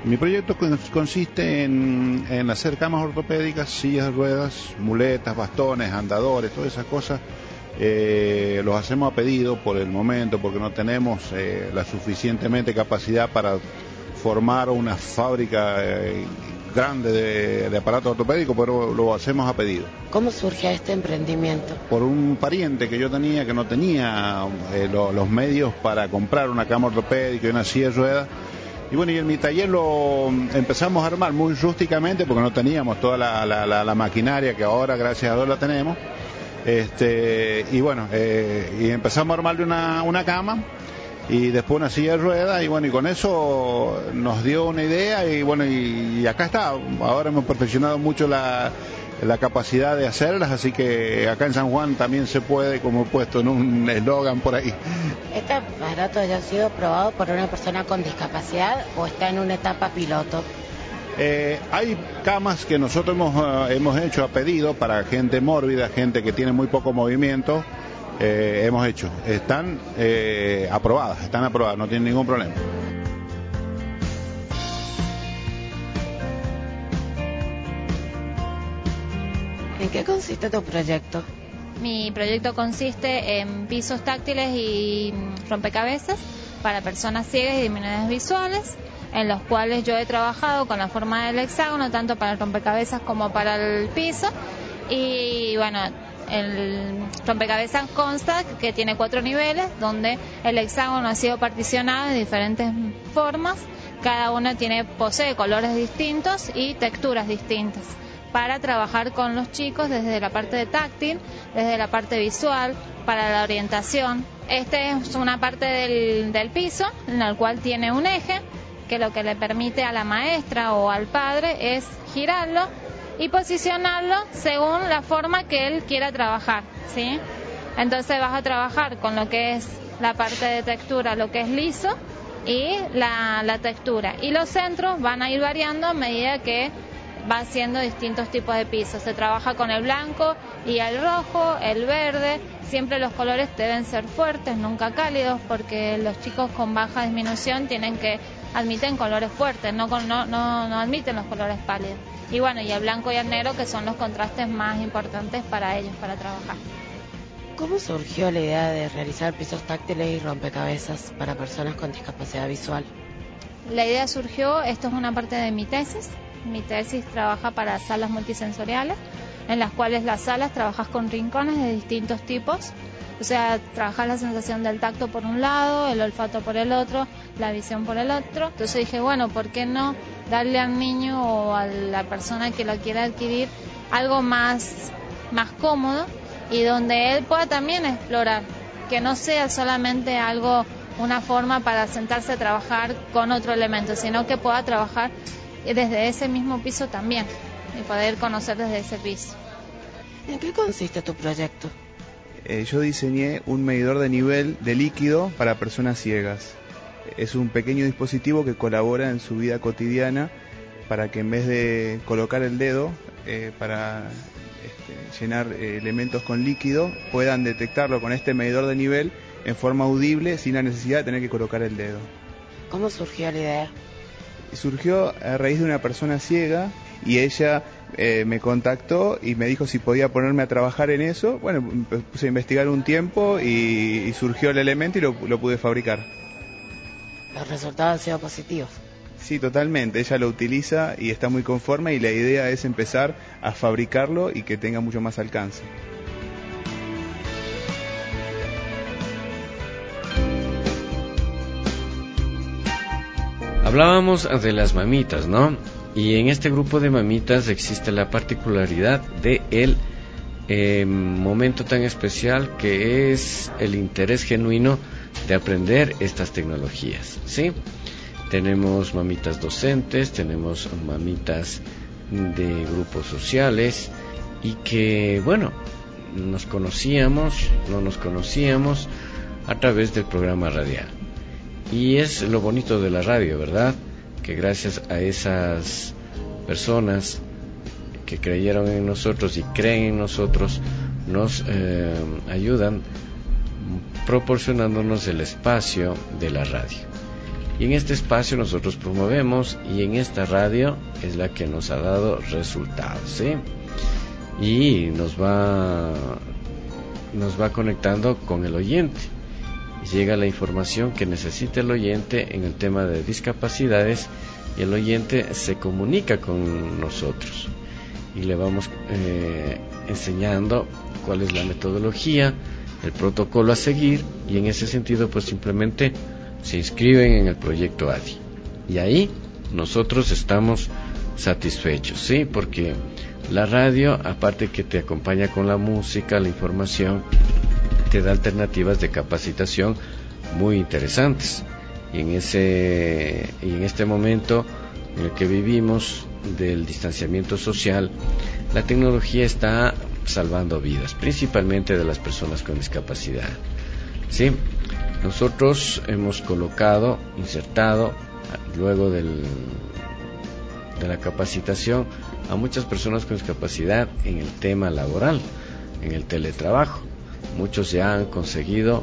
Mi proyecto consiste en hacer camas ortopédicas, sillas de ruedas, muletas, bastones, andadores, todas esas cosas. Los hacemos a pedido por el momento porque no tenemos la suficientemente capacidad para formar una fábrica grande de aparatos ortopédicos, pero lo hacemos a pedido. ¿Cómo surge este emprendimiento? Por un pariente que yo tenía que no tenía los medios para comprar una cama ortopédica y una silla de ruedas. Y bueno, y en mi taller lo empezamos a armar muy rústicamente porque no teníamos toda la maquinaria que ahora gracias a Dios la tenemos. Y bueno, y empezamos a armarle una cama y después una silla de ruedas y bueno, y con eso nos dio una idea y bueno, y acá está. Ahora hemos perfeccionado mucho la capacidad de hacerlas, así que acá en San Juan también se puede, como he puesto en un eslogan por ahí. ¿Este aparato ya ha sido probado por una persona con discapacidad o está en una etapa piloto? Hay camas que nosotros hemos hecho a pedido para gente mórbida, gente que tiene muy poco movimiento. Hemos hecho, están aprobadas, no tienen ningún problema. ¿En qué consiste tu proyecto? Mi proyecto consiste en pisos táctiles y rompecabezas para personas ciegas y disminuidas visuales, en los cuales yo he trabajado con la forma del hexágono, tanto para el rompecabezas como para el piso. Y bueno, el rompecabezas consta que tiene 4 niveles, donde el hexágono ha sido particionado de diferentes formas. Cada uno posee colores distintos y texturas distintas, para trabajar con los chicos desde la parte de táctil, desde la parte visual, para la orientación. Este es una parte del piso, en el cual tiene un eje, que lo que le permite a la maestra o al padre es girarlo y posicionarlo según la forma que él quiera trabajar, ¿sí? Entonces vas a trabajar con lo que es la parte de textura, lo que es liso, y la textura. Y los centros van a ir variando a medida que va haciendo distintos tipos de pisos. Se trabaja con el blanco y el rojo, el verde. Siempre los colores deben ser fuertes, nunca cálidos, porque los chicos con baja disminución admiten colores fuertes, no admiten los colores pálidos. Y bueno, y el blanco y el negro, que son los contrastes más importantes para ellos, para trabajar. ¿Cómo surgió la idea de realizar pisos táctiles y rompecabezas para personas con discapacidad visual? La idea surgió, esto es una parte de mi tesis. Mi tesis trabaja para salas multisensoriales, en las cuales las salas trabajas con rincones de distintos tipos. O sea, trabajas la sensación del tacto por un lado, el olfato por el otro, la visión por el otro. Entonces dije, bueno, ¿por qué no darle al niño o a la persona que lo quiera adquirir algo más cómodo y donde él pueda también explorar? Que no sea solamente una forma para sentarse a trabajar con otro elemento, sino que pueda trabajar desde ese mismo piso también y poder conocer desde ese piso. ¿En qué consiste tu proyecto? Yo diseñé un medidor de nivel de líquido para personas ciegas. Es un pequeño dispositivo que colabora en su vida cotidiana para que en vez de colocar el dedo para llenar elementos con líquido, puedan detectarlo con este medidor de nivel en forma audible sin la necesidad de tener que colocar el dedo. ¿Cómo surgió la idea? Surgió a raíz de una persona ciega y ella me contactó y me dijo si podía ponerme a trabajar en eso. Bueno, me puse a investigar un tiempo y surgió el elemento y lo pude fabricar. ¿Los resultados han sido positivos? Sí, totalmente. Ella lo utiliza y está muy conforme y la idea es empezar a fabricarlo y que tenga mucho más alcance. Hablábamos de las mamitas, ¿no? Y en este grupo de mamitas existe la particularidad de el momento tan especial que es el interés genuino de aprender estas tecnologías, ¿sí? Tenemos mamitas docentes, tenemos mamitas de grupos sociales y que, bueno, no nos conocíamos a través del programa radial. Y es lo bonito de la radio, ¿verdad? Que gracias a esas personas que creyeron en nosotros y creen en nosotros, nos ayudan proporcionándonos el espacio de la radio. Y en este espacio nosotros promovemos, y en esta radio es la que nos ha dado resultados, ¿sí? Y nos va conectando con el oyente. Llega la información que necesita el oyente en el tema de discapacidades, y el oyente se comunica con nosotros y le vamos enseñando cuál es la metodología, el protocolo a seguir, y en ese sentido pues simplemente se inscriben en el proyecto ADI, y ahí nosotros estamos satisfechos, ¿sí? Porque la radio, aparte que te acompaña con la música, la información, te da alternativas de capacitación muy interesantes. Y en este momento en el que vivimos del distanciamiento social, la tecnología está salvando vidas, principalmente de las personas con discapacidad, ¿sí? Nosotros hemos insertado, luego de la capacitación, a muchas personas con discapacidad en el tema laboral, en el teletrabajo. Muchos ya han conseguido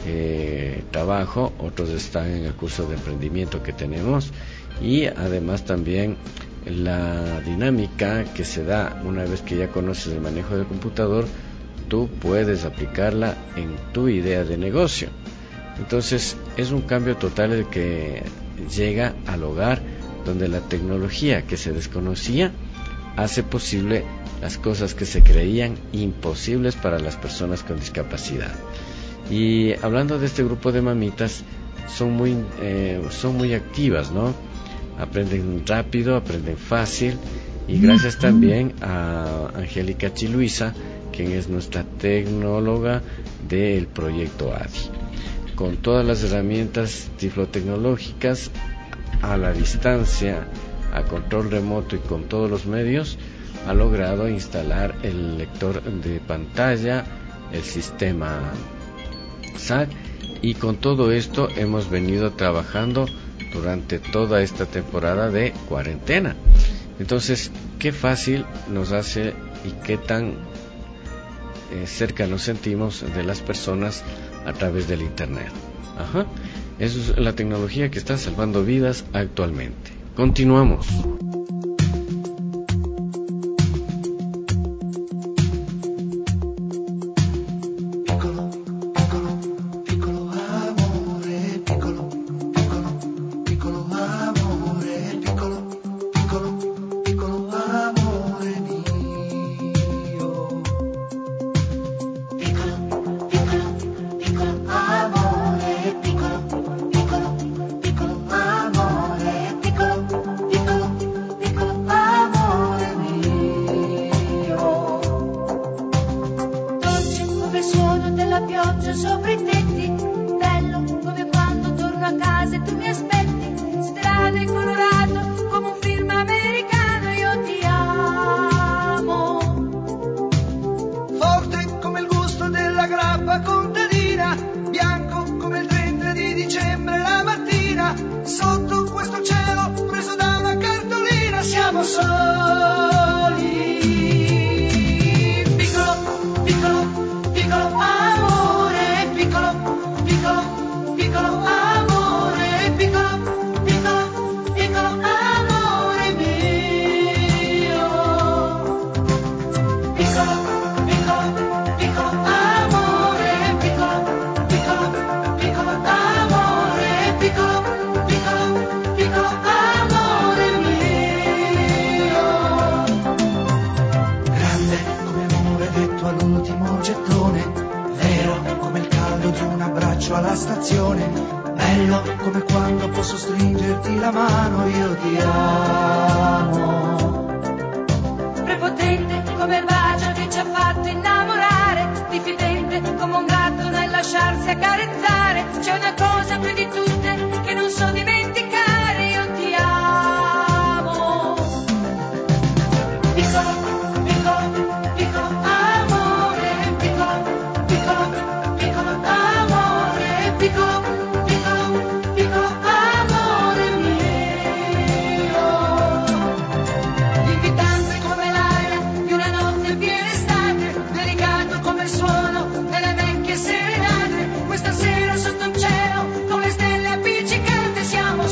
trabajo, otros están en el curso de emprendimiento que tenemos, y además también la dinámica que se da una vez que ya conoces el manejo del computador, tú puedes aplicarla en tu idea de negocio. Entonces es un cambio total el que llega al hogar, donde la tecnología que se desconocía hace posible las cosas que se creían imposibles para las personas con discapacidad. Y hablando de este grupo de mamitas, son muy activas, ¿no? Aprenden rápido, aprenden fácil, y gracias también a Angélica Chiluisa, quien es nuestra tecnóloga del proyecto ADI. Con todas las herramientas tiflotecnológicas, a la distancia, a control remoto y con todos los medios, ha logrado instalar el lector de pantalla, el sistema SAC, y con todo esto hemos venido trabajando durante toda esta temporada de cuarentena. Entonces, qué fácil nos hace y qué tan cerca nos sentimos de las personas a través del internet. Eso es la tecnología que está salvando vidas actualmente. Continuamos. Questa sera sotto un cielo con le stelle appiccicate siamo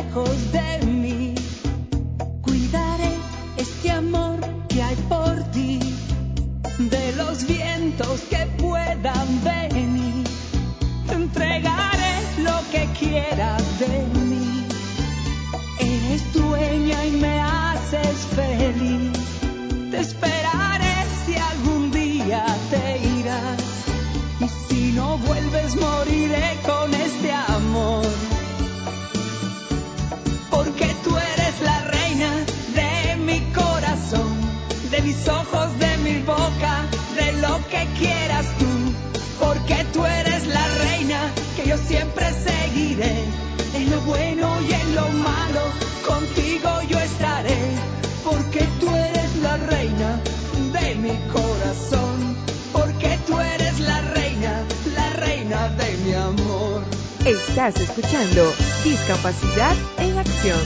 lejos de mí. Cuidaré este amor que hay por ti, de los vientos que puedan venir. Te entregaré lo que quieras de mí. Eres dueña y me haces feliz. Te esperaré si algún día te irás. Y si no vuelves, moriré con este amor. Porque tú eres la reina de mi corazón, de mis ojos, de mi boca, de lo que quieras tú. Porque tú eres la reina que yo siempre seguiré. En lo bueno y en lo malo, contigo yo estaré. Porque tú eres la reina de mi corazón. Porque tú eres la reina de mi amor. Estás escuchando Discapacidad en Acción.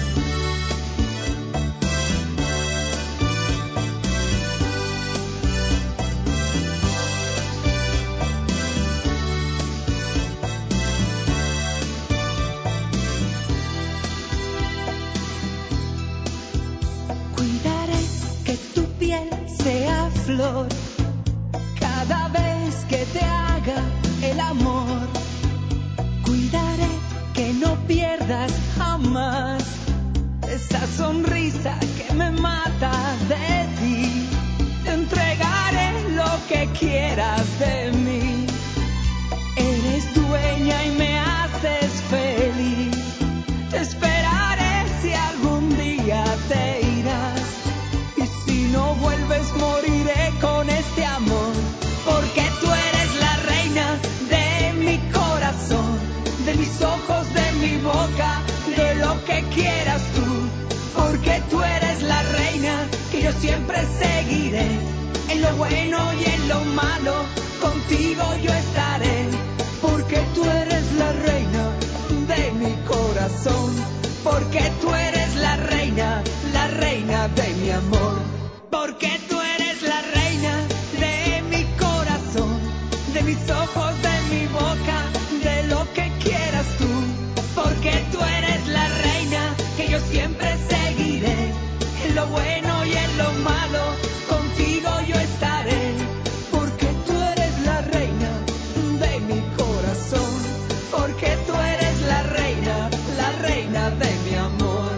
Cuidaré que tu piel sea flor cada vez que te haga el amor. Cuidaré que no pierdas jamás esa sonrisa que me mata de ti. Te entregaré lo que quieras de mí. Eres dueña y me haces feliz. Te esperaré si algún día te irás. Y si no vuelves, moriré con este amor. Porque tú eres la reina de mi corazón, de mis ojos, de mi boca, de lo que quieras tú. Porque tú eres la reina que yo siempre seguiré. En lo bueno y en lo malo, contigo yo estaré. Porque tú eres la reina de mi corazón. Porque tú eres la reina de mi amor. Porque tú eres la reina de mi corazón, de mis ojos, de mi boca, de lo que quieras tú. Porque tú eres la reina que yo siempre seguiré. En lo bueno y en lo malo, contigo yo estaré. Porque tú eres la reina de mi corazón. Porque tú eres la reina de mi amor.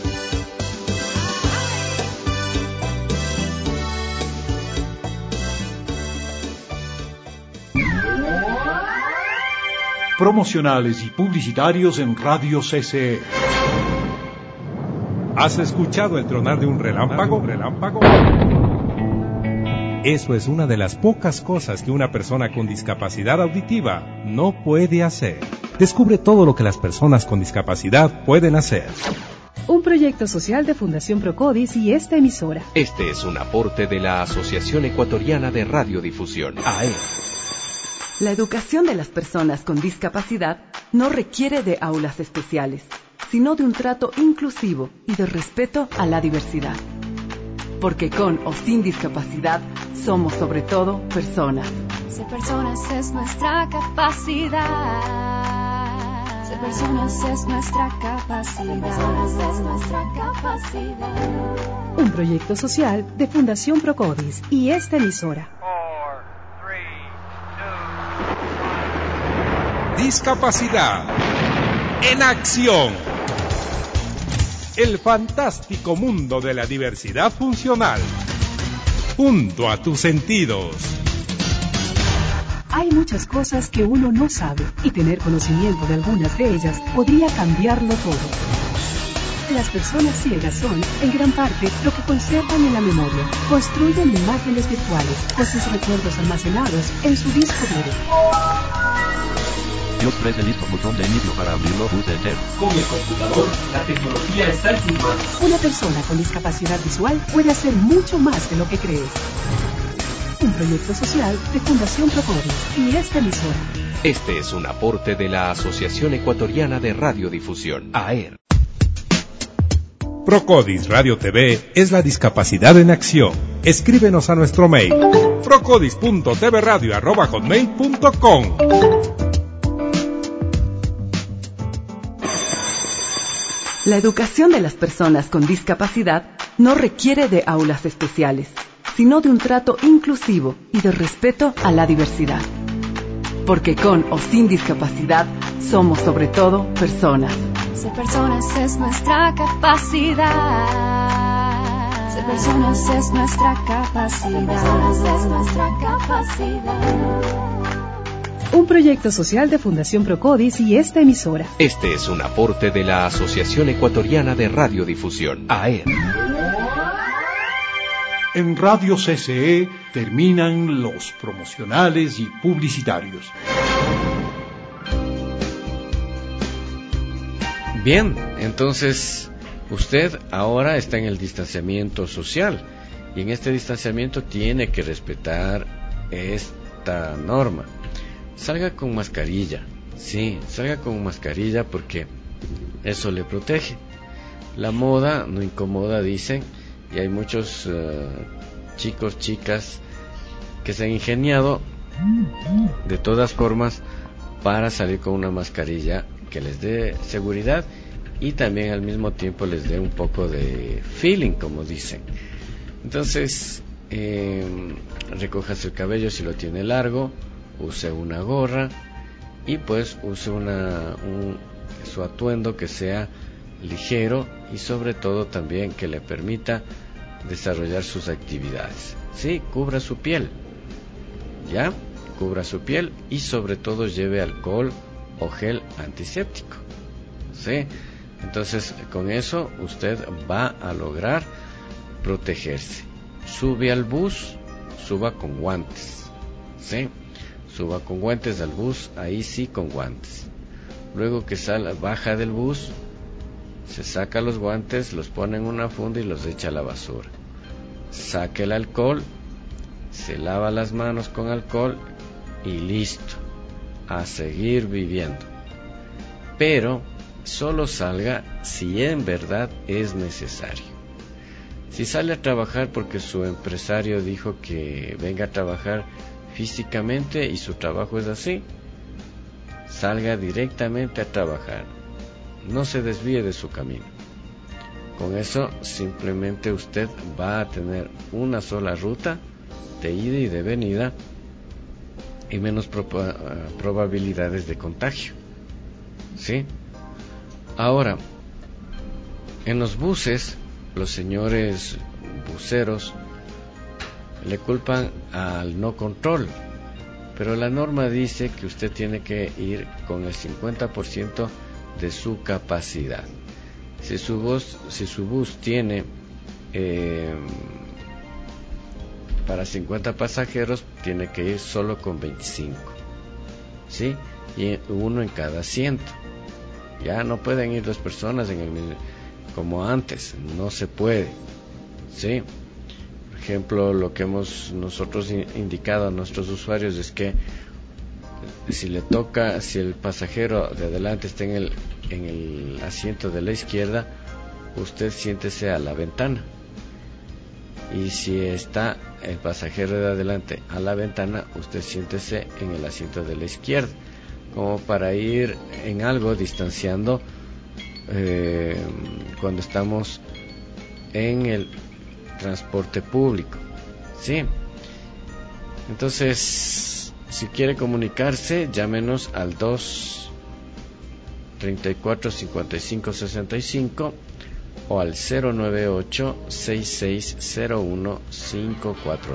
Promocionales y publicitarios en Radio CCE. ¿Has escuchado el tronar de un relámpago? Eso es una de las pocas cosas que una persona con discapacidad auditiva no puede hacer. Descubre todo lo que las personas con discapacidad pueden hacer. Un proyecto social de Fundación Procodis y esta emisora. Este es un aporte de la Asociación Ecuatoriana de Radiodifusión, AER. La educación de las personas con discapacidad no requiere de aulas especiales, sino de un trato inclusivo y de respeto a la diversidad. Porque con o sin discapacidad, somos sobre todo personas. Ser personas es nuestra capacidad. Ser personas es nuestra capacidad. Un proyecto social de Fundación Procodis y esta emisora. Discapacidad en acción. El fantástico mundo de la diversidad funcional. Junto a tus sentidos. Hay muchas cosas que uno no sabe y tener conocimiento de algunas de ellas podría cambiarlo todo. Las personas ciegas son, en gran parte, lo que conservan en la memoria. Construyen imágenes virtuales o sus recuerdos almacenados en su disco duro. Dios preste listo botón de inicio para abrirlo. Use enter. Con el computador, la tecnología está en tus manos. Una persona con discapacidad visual puede hacer mucho más de lo que crees. Un proyecto social de Fundación Procodis y esta emisora. Este es un aporte de la Asociación Ecuatoriana de Radiodifusión, AER. Procodis Radio TV es la discapacidad en acción. Escríbenos a nuestro mail procodis.tvradio@hotmail.com. La educación de las personas con discapacidad no requiere de aulas especiales, sino de un trato inclusivo y de respeto a la diversidad. Porque con o sin discapacidad somos sobre todo personas. Ser personas es nuestra capacidad. Ser personas es nuestra capacidad. Es nuestra capacidad. Un proyecto social de Fundación Procodis y esta emisora. Este es un aporte de la Asociación Ecuatoriana de Radiodifusión, AER. En Radio CCE terminan los promocionales y publicitarios. Bien, entonces usted ahora está en el distanciamiento social y en este distanciamiento tiene que respetar esta norma. Salga con mascarilla, sí, salga con mascarilla porque eso le protege. La moda no incomoda, dicen, y hay muchos chicos, chicas que se han ingeniado de todas formas para salir con una mascarilla que les dé seguridad y también al mismo tiempo les dé un poco de feeling, como dicen. Entonces, recójase el cabello si lo tiene largo, use una gorra y pues use su atuendo que sea ligero y sobre todo también que le permita desarrollar sus actividades. Sí, cubra su piel, ya, cubra su piel y sobre todo lleve alcohol o gel antiséptico. Sí, entonces con eso usted va a lograr protegerse. Sube al bus, suba con guantes. Sí, suba con guantes al bus, ahí sí con guantes. Luego que baja del bus, se saca los guantes, los pone en una funda y los echa a la basura. Saque el alcohol, se lava las manos con alcohol y listo, a seguir viviendo. Pero solo salga si en verdad es necesario. Si sale a trabajar porque su empresario dijo que venga a trabajar físicamente y su trabajo es así, salga directamente a trabajar. No se desvíe de su camino. Con eso simplemente usted va a tener una sola ruta de ida y de venida y menos probabilidades de contagio. ¿Sí? Ahora, en los buses, los señores buceros le culpan al no control, pero la norma dice que usted tiene que ir con el 50% de su capacidad. Si su bus tiene para 50 pasajeros, tiene que ir solo con 25, ¿sí? Y uno en cada asiento. Ya no pueden ir dos personas como antes, no se puede, ¿sí? Por ejemplo, lo que hemos nosotros indicado a nuestros usuarios es que si el pasajero de adelante está en el asiento de la izquierda, usted siéntese a la ventana, y si está el pasajero de adelante a la ventana, usted siéntese en el asiento de la izquierda, como para ir en algo distanciando cuando estamos en el transporte público, ¿sí? Entonces, si quiere comunicarse, llámenos al 234-5565 o al 098-6601-549.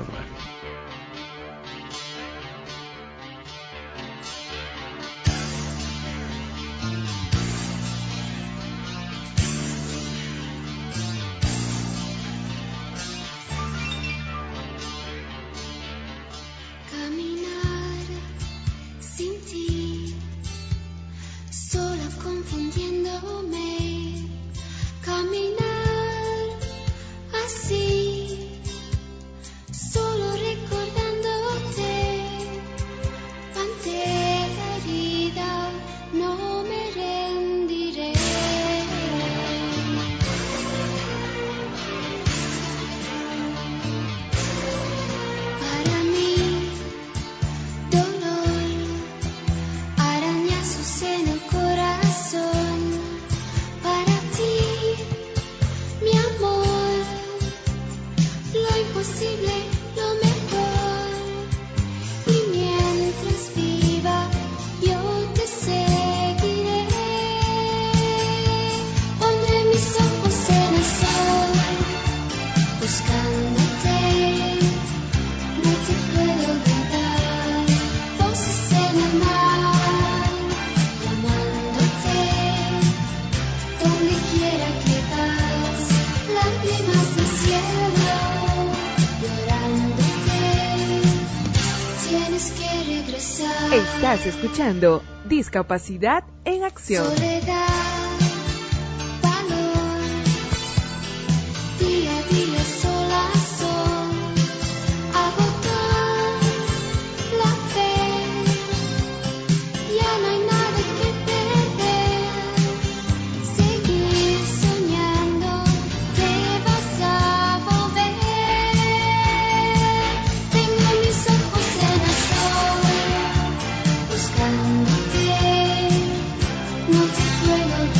Caminar así, solo posible lo mejor. Y mientras viva, yo te seguiré. Pondré mis ojos en el sol, buscándote. No te puedo olvidar. Voces en el mar, llamándote. Donde quiera que vas, lágrimas del cielo, llorándote. Tienes que regresar. Estás escuchando Discapacidad en Acción. Soledad, valor, día a día, sol a sol, agotar la fe. Ya no hay nada que perder. Seguir soñando, te vas a volver. Tengo mis ojos en el sol, buscándote. No te puedo olvidar.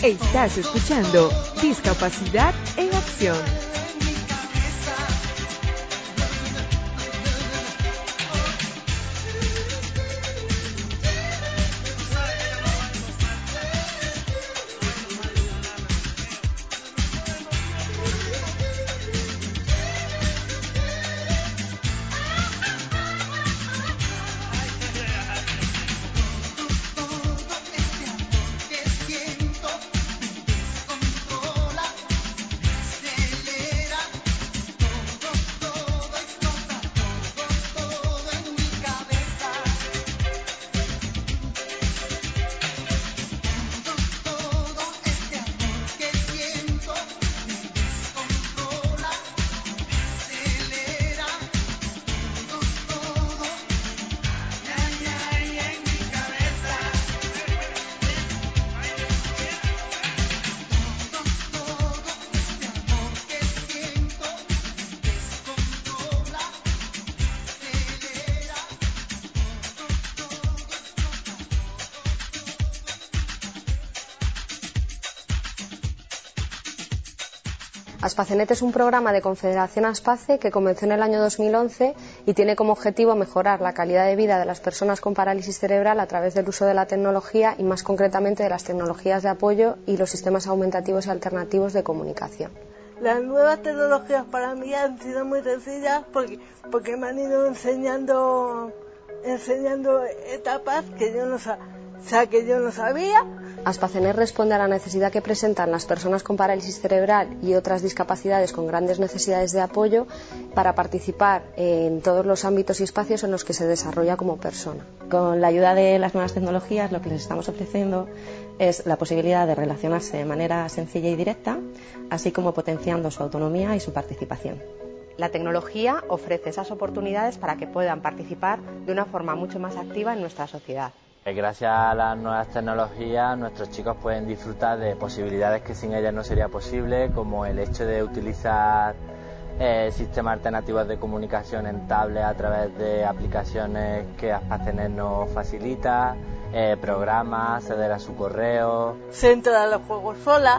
Estás escuchando Discapacidad en Acción. Aspacenet es un programa de Confederación Aspace que comenzó en el año 2011 y tiene como objetivo mejorar la calidad de vida de las personas con parálisis cerebral a través del uso de la tecnología y más concretamente de las tecnologías de apoyo y los sistemas aumentativos y alternativos de comunicación. Las nuevas tecnologías para mí han sido muy sencillas porque me han ido enseñando etapas que yo no sabía. Aspacenet responde a la necesidad que presentan las personas con parálisis cerebral y otras discapacidades con grandes necesidades de apoyo para participar en todos los ámbitos y espacios en los que se desarrolla como persona. Con la ayuda de las nuevas tecnologías, lo que les estamos ofreciendo es la posibilidad de relacionarse de manera sencilla y directa, así como potenciando su autonomía y su participación. La tecnología ofrece esas oportunidades para que puedan participar de una forma mucho más activa en nuestra sociedad. Gracias a las nuevas tecnologías, nuestros chicos pueden disfrutar de posibilidades que sin ellas no sería posible, como el hecho de utilizar sistemas alternativos de comunicación en tablet a través de aplicaciones que Aspacenet nos facilita, programas, acceder a su correo. Sé entrar a los juegos sola,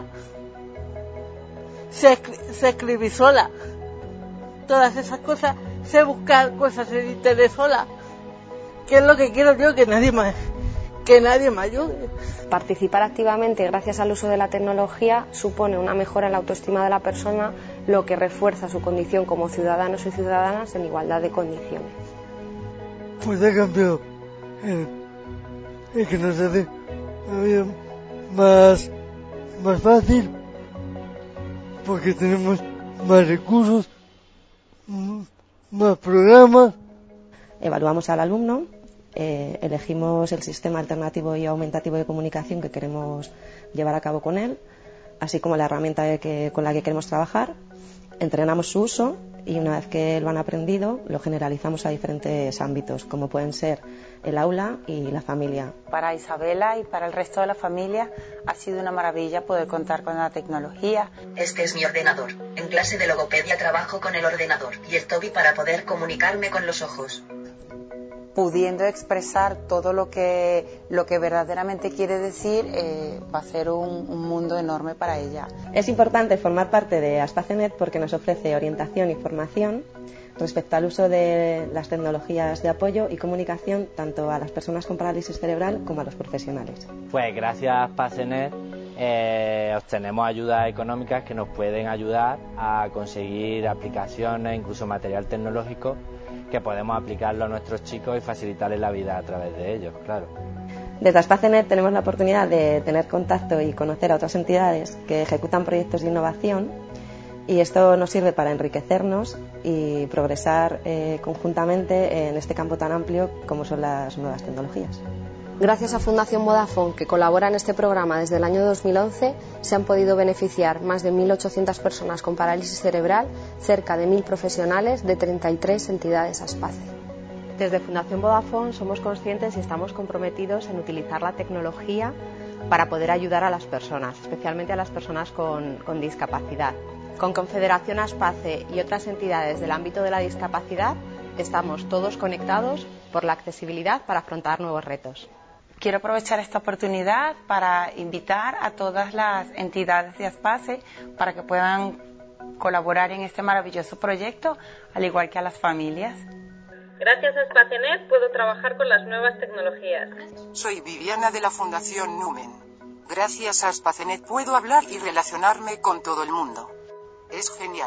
sé escribir sola, todas esas cosas, sé buscar cosas en internet sola, que es lo que quiero yo, que nadie me ayude. Participar activamente gracias al uso de la tecnología supone una mejora en la autoestima de la persona, lo que refuerza su condición como ciudadanos y ciudadanas en igualdad de condiciones. Pues ha cambiado. Es que nos hace más fácil, porque tenemos más recursos, más programas. Evaluamos al alumno, elegimos el sistema alternativo y aumentativo de comunicación que queremos llevar a cabo con él, así como la herramienta con la que queremos trabajar, entrenamos su uso y una vez que lo han aprendido lo generalizamos a diferentes ámbitos, como pueden ser el aula y la familia. Para Isabela y para el resto de la familia ha sido una maravilla poder contar con la tecnología. Este es mi ordenador. En clase de logopedia trabajo con el ordenador y el Toby para poder comunicarme con los ojos. Pudiendo expresar todo lo que verdaderamente quiere decir, va a ser un mundo enorme para ella. Es importante formar parte de Aspacenet porque nos ofrece orientación y formación respecto al uso de las tecnologías de apoyo y comunicación tanto a las personas con parálisis cerebral como a los profesionales. Pues gracias a Aspacenet obtenemos ayudas económicas que nos pueden ayudar a conseguir aplicaciones, incluso material tecnológico que podemos aplicarlo a nuestros chicos y facilitarles la vida a través de ellos, claro. Desde Aspacenet tenemos la oportunidad de tener contacto y conocer a otras entidades que ejecutan proyectos de innovación y esto nos sirve para enriquecernos y progresar conjuntamente en este campo tan amplio como son las nuevas tecnologías. Gracias a Fundación Vodafone, que colabora en este programa desde el año 2011, se han podido beneficiar más de 1.800 personas con parálisis cerebral, cerca de 1.000 profesionales de 33 entidades Aspace. Desde Fundación Vodafone somos conscientes y estamos comprometidos en utilizar la tecnología para poder ayudar a las personas, especialmente a las personas con discapacidad. Con Confederación Aspace y otras entidades del ámbito de la discapacidad estamos todos conectados por la accesibilidad para afrontar nuevos retos. quiero aprovechar esta oportunidad para invitar a todas las entidades de ASPACE para que puedan colaborar en este maravilloso proyecto, al igual que a las familias. Gracias a Spacenet puedo trabajar con las nuevas tecnologías. Soy Viviana de la Fundación Numen. Gracias a Spacenet puedo hablar y relacionarme con todo el mundo. Es genial.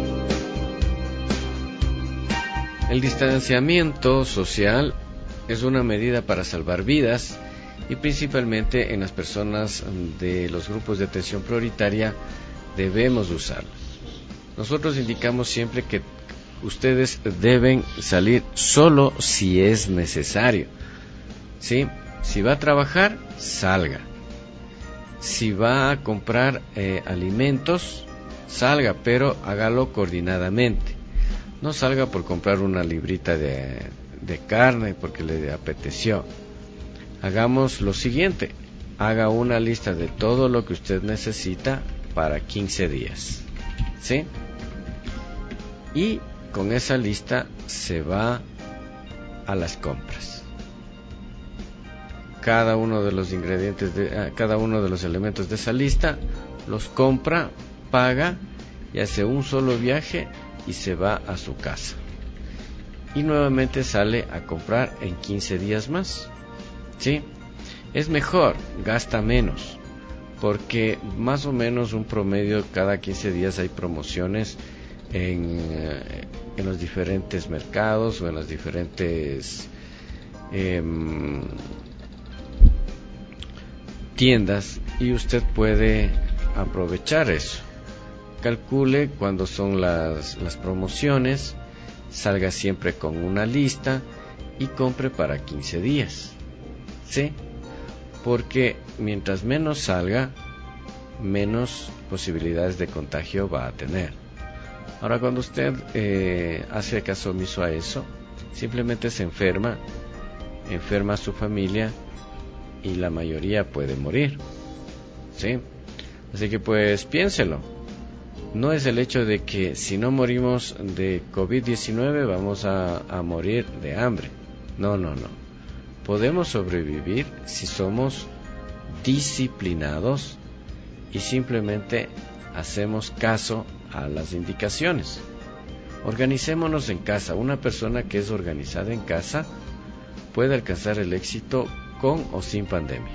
El distanciamiento social es una medida para salvar vidas y principalmente en las personas de los grupos de atención prioritaria debemos usarlo. Nosotros indicamos siempre que ustedes deben salir solo si es necesario. ¿Sí? Si va a trabajar, salga. Si va a comprar alimentos, salga, pero hágalo coordinadamente. No salga por comprar una librita de carne porque le apeteció. Hagamos lo siguiente: haga una lista de todo lo que usted necesita para 15 días. ¿Sí? Y con esa lista se va a las compras. Cada uno de los ingredientes, cada uno de los elementos de esa lista los compra, paga y hace un solo viaje y se va a su casa. Y nuevamente sale a comprar en 15 días más. ¿Sí? Es mejor, gasta menos, porque más o menos un promedio cada 15 días hay promociones en los diferentes mercados o en las diferentes tiendas, y usted puede aprovechar eso. Calcule cuándo son las promociones, salga siempre con una lista y compre para 15 días. ¿Sí? Porque mientras menos salga, menos posibilidades de contagio va a tener. Ahora, cuando usted hace caso omiso a eso, simplemente se enferma a su familia y la mayoría puede morir. ¿Sí? Así que pues piénselo. No es el hecho de que si no morimos de COVID-19 vamos a morir de hambre. No. Podemos sobrevivir si somos disciplinados y simplemente hacemos caso a las indicaciones. Organicémonos en casa. Una persona que es organizada en casa puede alcanzar el éxito con o sin pandemia.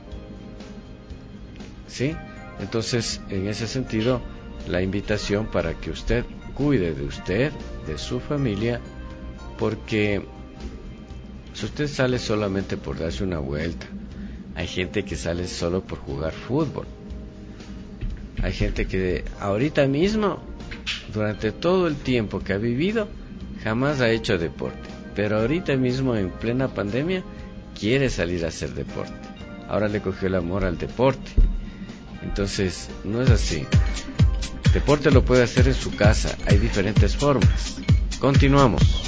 ¿Sí? Entonces, en ese sentido, la invitación para que usted cuide de usted, de su familia, porque si usted sale solamente por darse una vuelta, hay gente que sale solo por jugar fútbol, hay gente que ahorita mismo, durante todo el tiempo que ha vivido, jamás ha hecho deporte, pero ahorita mismo en plena pandemia quiere salir a hacer deporte. Ahora le cogió el amor al deporte. Entonces, no es así. Deporte lo puede hacer en su casa, hay diferentes formas. Continuamos.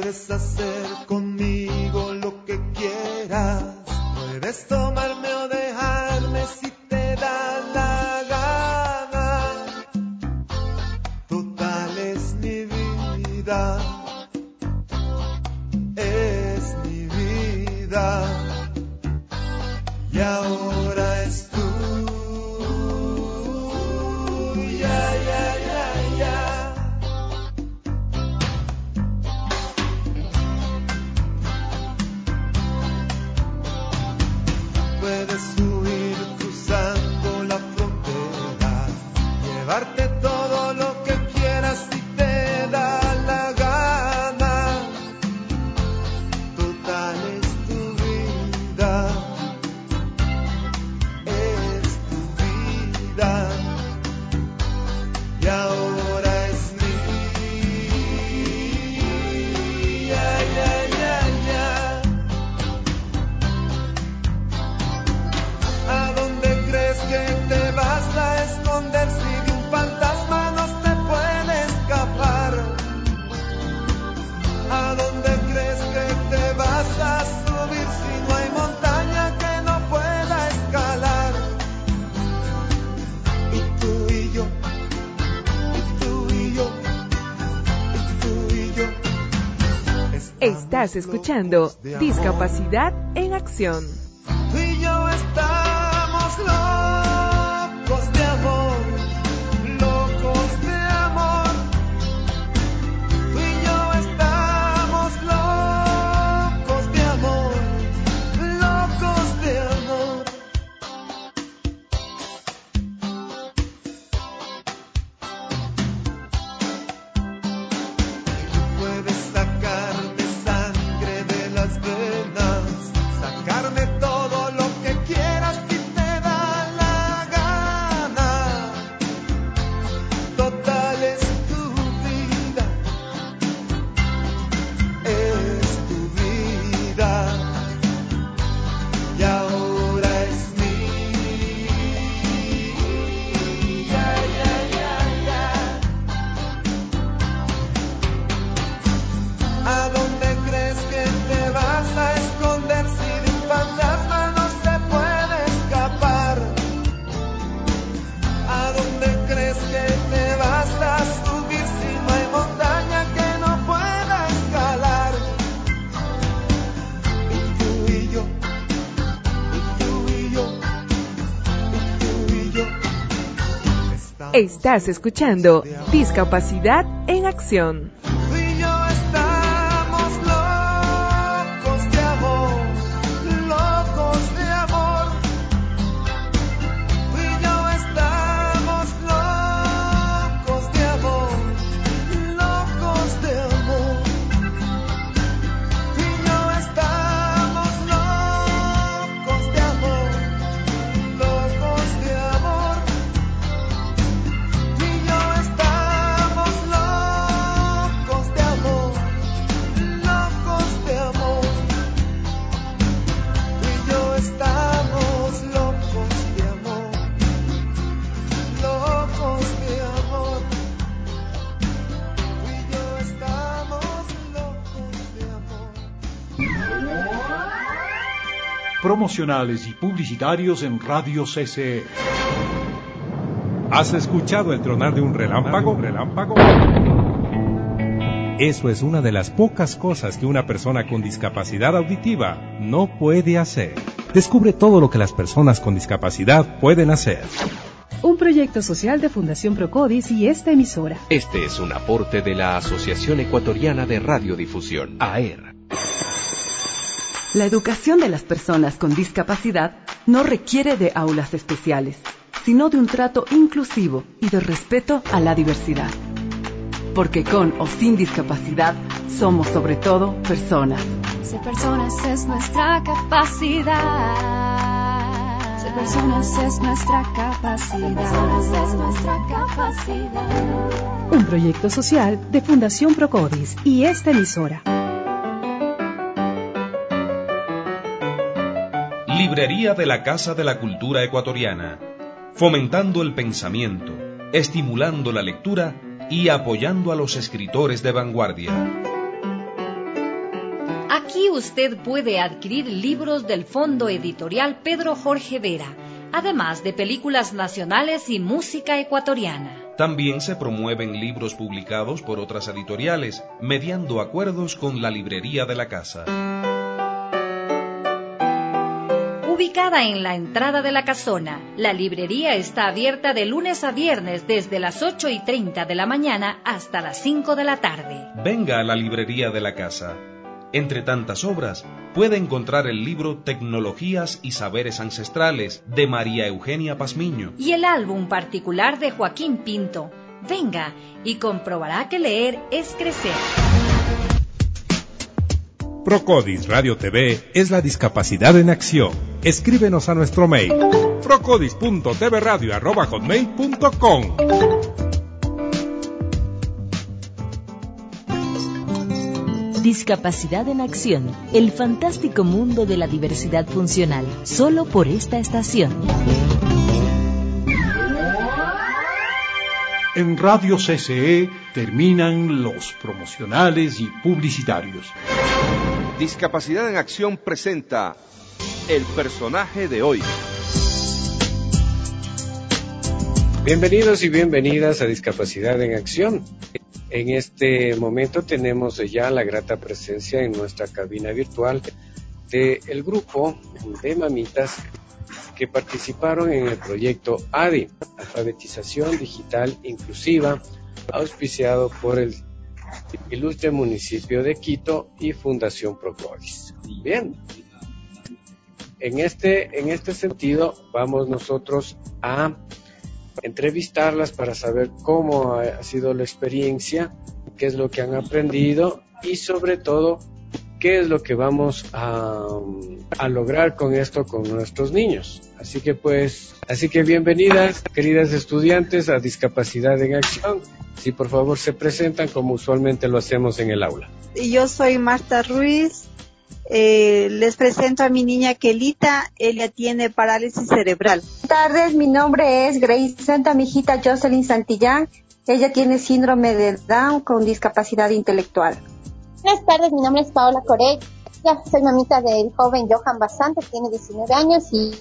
Puedes hacer conmigo lo que quieras, puedes tomarme o dejarme si te da la gana. Total es mi vida, es mi vida, y ahora es tuya. Puedes huir cruzando la frontera, llevarte todo lo que quieras si te da la gana. Total es tu vida, es tu vida, y ahora es mía. ¿A dónde crees que te vas a esconder si de un fantasma no se puede escapar? ¿A dónde crees que te vas a subir si no hay montaña que no pueda escalar? Y tú y yo, y tú y yo, y tú y yo. Estás escuchando Discapacidad en Acción. Tú y yo estamos locos de amor, locos de amor. Tú y yo estamos locos de amor, locos de amor. Tú puedes sacarme sangre de las venas, sacarme todo lo que quieras si te da la gana. Total es tu vida, es tu vida, y ahora es mía. ¿A dónde crees que te vas a esconder si de un fantasma no se puede escapar? ¿A dónde crees que te vas a subir si no hay montaña que no pueda escalar? Y tú y yo, y tú y yo, y tú y yo. Estás escuchando Discapacidad en Acción. Tú y yo estamos locos de amor, locos de amor. Tú y yo estamos locos de amor, locos de amor. Tú y yo estamos locos de amor, locos de amor. Tú y yo estamos locos de amor, locos de amor. Tú y yo estamos locos de amor, locos de amor. Tú y yo estamos locos de amor. Promocionales y publicitarios en Radio CCE. ¿Has escuchado el tronar de un relámpago? Eso es una de las pocas cosas que una persona con discapacidad auditiva no puede hacer. Descubre todo lo que las personas con discapacidad pueden hacer. Un proyecto social de Fundación Procodis y esta emisora. Este es un aporte de la Asociación Ecuatoriana de Radiodifusión, AER. La educación de las personas con discapacidad no requiere de aulas especiales, sino de un trato inclusivo y de respeto a la diversidad. Porque con o sin discapacidad somos sobre todo personas. Ser personas es nuestra capacidad. Ser personas es nuestra capacidad. Un proyecto social de Fundación Procodis y esta emisora. Librería de la Casa de la Cultura Ecuatoriana, fomentando el pensamiento, estimulando la lectura y apoyando a los escritores de vanguardia. Aquí usted puede adquirir libros del Fondo Editorial Pedro Jorge Vera, además de películas nacionales y música ecuatoriana. También se promueven libros publicados por otras editoriales, mediando acuerdos con la librería de la casa. Ubicada en la entrada de la casona, la librería está abierta de lunes a viernes desde las 8:30 de la mañana hasta las 5 de la tarde. Venga a la librería de la casa. Entre tantas obras, puede encontrar el libro Tecnologías y Saberes Ancestrales de María Eugenia Pazmiño y el álbum particular de Joaquín Pinto. Venga y comprobará que leer es crecer. Procodis Radio TV es la discapacidad en acción. Escríbenos a nuestro mail procodis.tvradio@hotmail.com. Discapacidad en acción, el fantástico mundo de la diversidad funcional, solo por esta estación. En Radio CCE terminan los promocionales y publicitarios. Discapacidad en Acción presenta el personaje de hoy. Bienvenidos y bienvenidas a Discapacidad en Acción. En este momento tenemos ya la grata presencia en nuestra cabina virtual del grupo de mamitas que participaron en el proyecto ADI, Alfabetización Digital Inclusiva, auspiciado por el ilustre municipio de Quito y Fundación Procodis. Bien, en este sentido vamos nosotros a entrevistarlas para saber cómo ha sido la experiencia, qué es lo que han aprendido y sobre todo qué es lo que vamos a lograr con esto con nuestros niños. Así que bienvenidas, queridas estudiantes, a Discapacidad en Acción. Si por favor se presentan como usualmente lo hacemos en el aula. Yo soy Marta Ruiz. Les presento a mi niña Kelita. Ella tiene parálisis cerebral. Buenas tardes, mi nombre es Grace. Presento a mi hijita Jocelyn Santillán. Ella tiene síndrome de Down con discapacidad intelectual. Buenas tardes, mi nombre es Paola Corey. Ya soy mamita del joven Johan Basante, que tiene 19 años y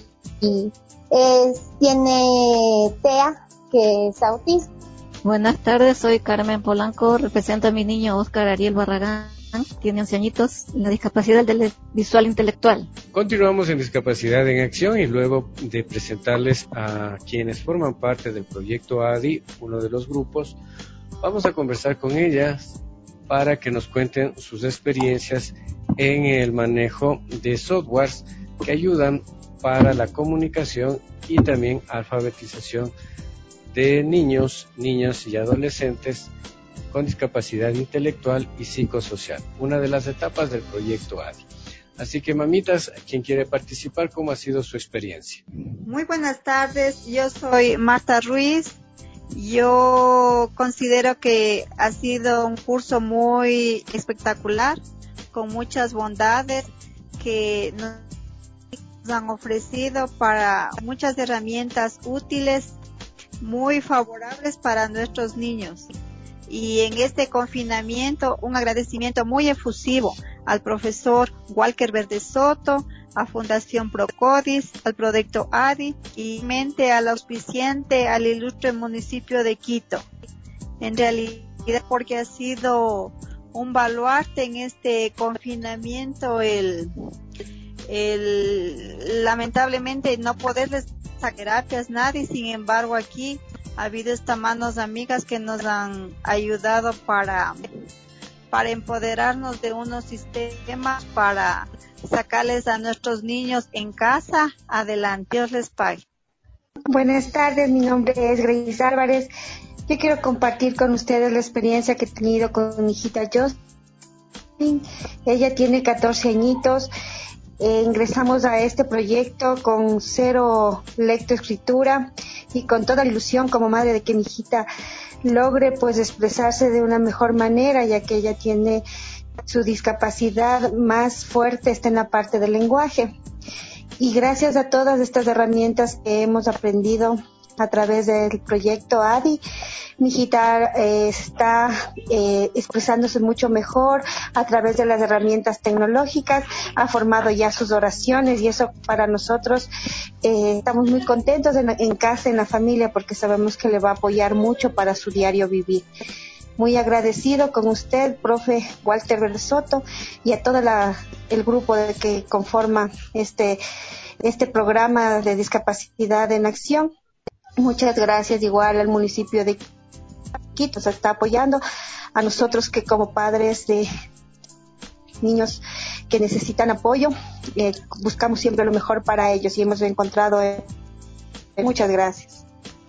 tiene TEA, que es autismo. Buenas tardes, soy Carmen Polanco. Represento a mi niño Oscar Ariel Barragán. Tiene 11 añitos, la discapacidad visual intelectual. Continuamos en Discapacidad en Acción y luego de presentarles a quienes forman parte del proyecto ADI, uno de los grupos, vamos a conversar con ellas para que nos cuenten sus experiencias en el manejo de softwares que ayudan para la comunicación y también alfabetización de niños, niñas y adolescentes con discapacidad intelectual y psicosocial, una de las etapas del proyecto ADI. Así que mamitas, quien quiere participar, ¿cómo ha sido su experiencia? Muy buenas tardes, yo soy Marta Ruiz. Yo considero que ha sido un curso muy espectacular, con muchas bondades que nos han ofrecido para muchas herramientas útiles, muy favorables para nuestros niños. Y en este confinamiento, un agradecimiento muy efusivo al profesor Walker Verde Soto, a Fundación Procodis, al proyecto ADI y al auspiciante, al ilustre municipio de Quito. En realidad, porque ha sido un baluarte en este confinamiento lamentablemente no poderles sacar terapias nadie, sin embargo aquí ha habido estas manos amigas que nos han ayudado para empoderarnos de unos sistemas para sacarles a nuestros niños en casa adelante. Dios les pague. Buenas tardes, mi nombre es Grace Álvarez. Yo quiero compartir con ustedes la experiencia que he tenido con mi hijita Jocelyn. Ella tiene 14 añitos. Ingresamos a este proyecto con 0 lectoescritura y con toda la ilusión como madre de que mi hijita logre pues expresarse de una mejor manera, ya que ella tiene su discapacidad más fuerte, está en la parte del lenguaje. Y gracias a todas estas herramientas que hemos aprendido a través del proyecto ADI. Mi hijita está expresándose mucho mejor a través de las herramientas tecnológicas, ha formado ya sus oraciones y eso para nosotros estamos muy contentos en casa, en la familia, porque sabemos que le va a apoyar mucho para su diario vivir. Muy agradecido con usted, profe Walter Bersoto, y a todo el grupo que conforma este programa de discapacidad en acción. Muchas gracias, igual al municipio de Quito se está apoyando, a nosotros que como padres de niños que necesitan apoyo, buscamos siempre lo mejor para ellos y hemos encontrado. Muchas gracias.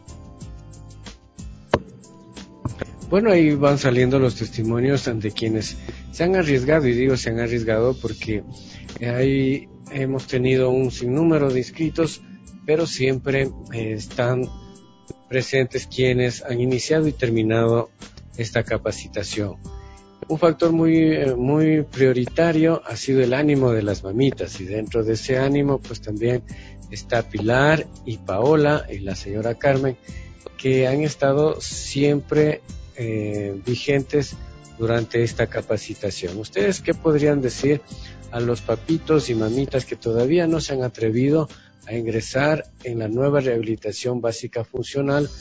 Bueno, ahí van saliendo los testimonios de quienes se han arriesgado, y digo se han arriesgado porque ahí hemos tenido un sinnúmero de inscritos, pero siempre están presentes quienes han iniciado y terminado esta capacitación. Un factor muy prioritario ha sido el ánimo de las mamitas, y dentro de ese ánimo pues también está Pilar y Paola y la señora Carmen, que han estado siempre vigentes durante esta capacitación. ¿Ustedes qué podrían decir a los papitos y mamitas que todavía no se han atrevido a ingresar en la nueva rehabilitación básica funcional?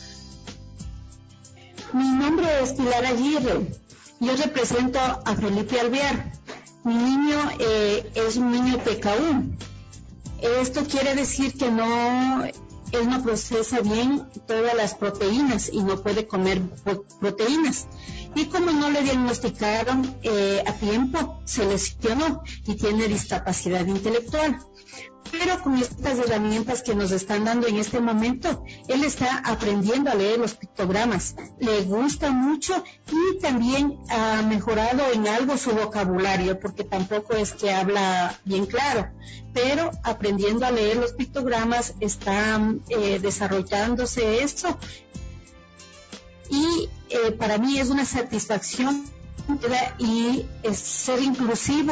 Mi nombre es Pilar Aguirre. Yo represento a Felipe Alvear. Mi niño es un niño PKU. Esto quiere decir que él no procesa bien todas las proteínas y no puede comer proteínas. Y como no le diagnosticaron a tiempo, se lesionó y tiene discapacidad intelectual. Pero con estas herramientas que nos están dando en este momento, él está aprendiendo a leer los pictogramas. Le gusta mucho y también ha mejorado en algo su vocabulario, porque tampoco es que habla bien claro, pero aprendiendo a leer los pictogramas está desarrollándose esto. Y para mí es una satisfacción y ser inclusivo